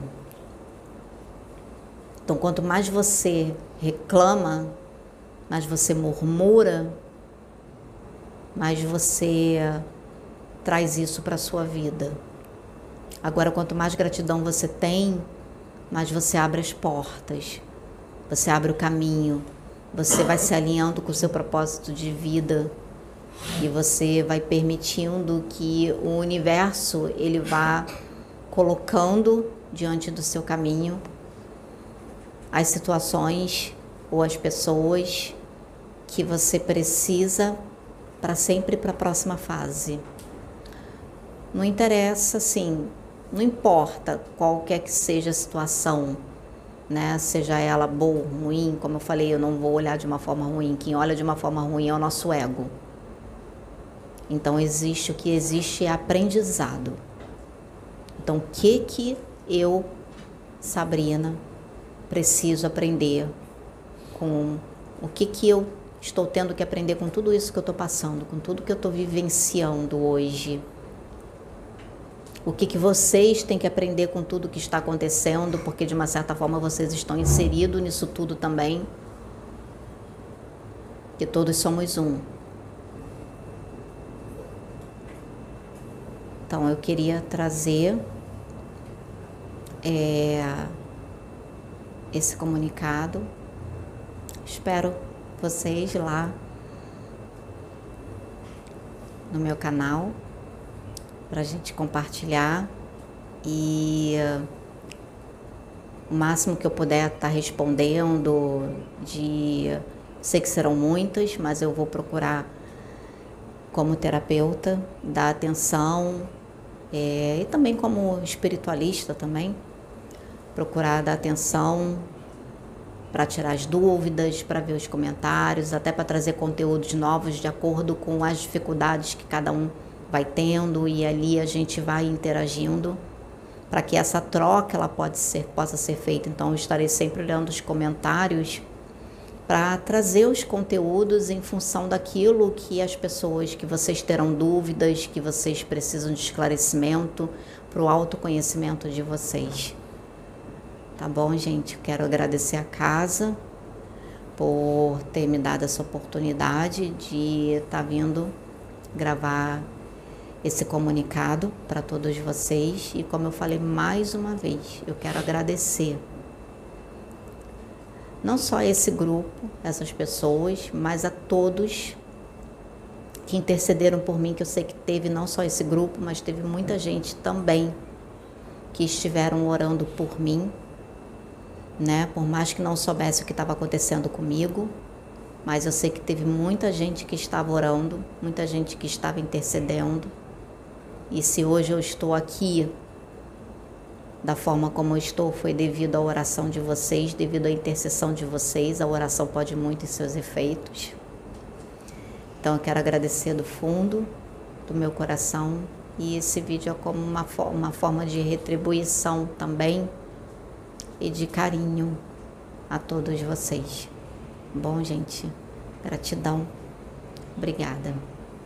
Então, quanto mais você reclama, mais você murmura, mais você traz isso para a sua vida. Agora, quanto mais gratidão você tem, mais você abre as portas, você abre o caminho, você vai se alinhando com o seu propósito de vida e você vai permitindo que o universo, ele vá colocando diante do seu caminho as situações ou as pessoas que você precisa para sempre para a próxima fase. Não interessa, assim, não importa qualquer que seja a situação, né? Seja ela boa ou ruim, como eu falei, eu não vou olhar de uma forma ruim. Quem olha de uma forma ruim é o nosso ego. Então existe, o que existe é aprendizado. Então o que que eu, Sabrina, preciso aprender com o que que eu estou tendo que aprender com tudo isso que eu estou passando, com tudo que eu estou vivenciando hoje. O que que vocês têm que aprender com tudo que está acontecendo, porque de uma certa forma vocês estão inseridos nisso tudo também. Que todos somos um. Então eu queria trazer é, esse comunicado. Espero vocês lá no meu canal para a gente compartilhar e uh, o máximo que eu puder estar tá respondendo de, sei que serão muitas, mas eu vou procurar como terapeuta dar atenção é, e também como espiritualista também procurar dar atenção para tirar as dúvidas, para ver os comentários, até para trazer conteúdos novos de acordo com as dificuldades que cada um vai tendo, e ali a gente vai interagindo para que essa troca ela pode ser, possa ser feita. Então eu estarei sempre olhando os comentários para trazer os conteúdos em função daquilo que as pessoas, que vocês terão dúvidas, que vocês precisam de esclarecimento para o autoconhecimento de vocês. Tá bom, gente? Eu quero agradecer a casa por ter me dado essa oportunidade de estar tá vindo gravar esse comunicado para todos vocês. E como eu falei mais uma vez, eu quero agradecer não só esse grupo, essas pessoas, mas a todos que intercederam por mim, que eu sei que teve não só esse grupo, mas teve muita gente também que estiveram orando por mim, né? Por mais que não soubesse o que estava acontecendo comigo, mas eu sei que teve muita gente que estava orando, muita gente que estava intercedendo. E se hoje eu estou aqui da forma como eu estou, foi devido à oração de vocês, devido à intercessão de vocês. A oração pode muito em seus efeitos. Então eu quero agradecer do fundo do meu coração, e esse vídeo é como uma, uma forma de retribuição também e de carinho a todos vocês. Bom, gente, gratidão. Obrigada.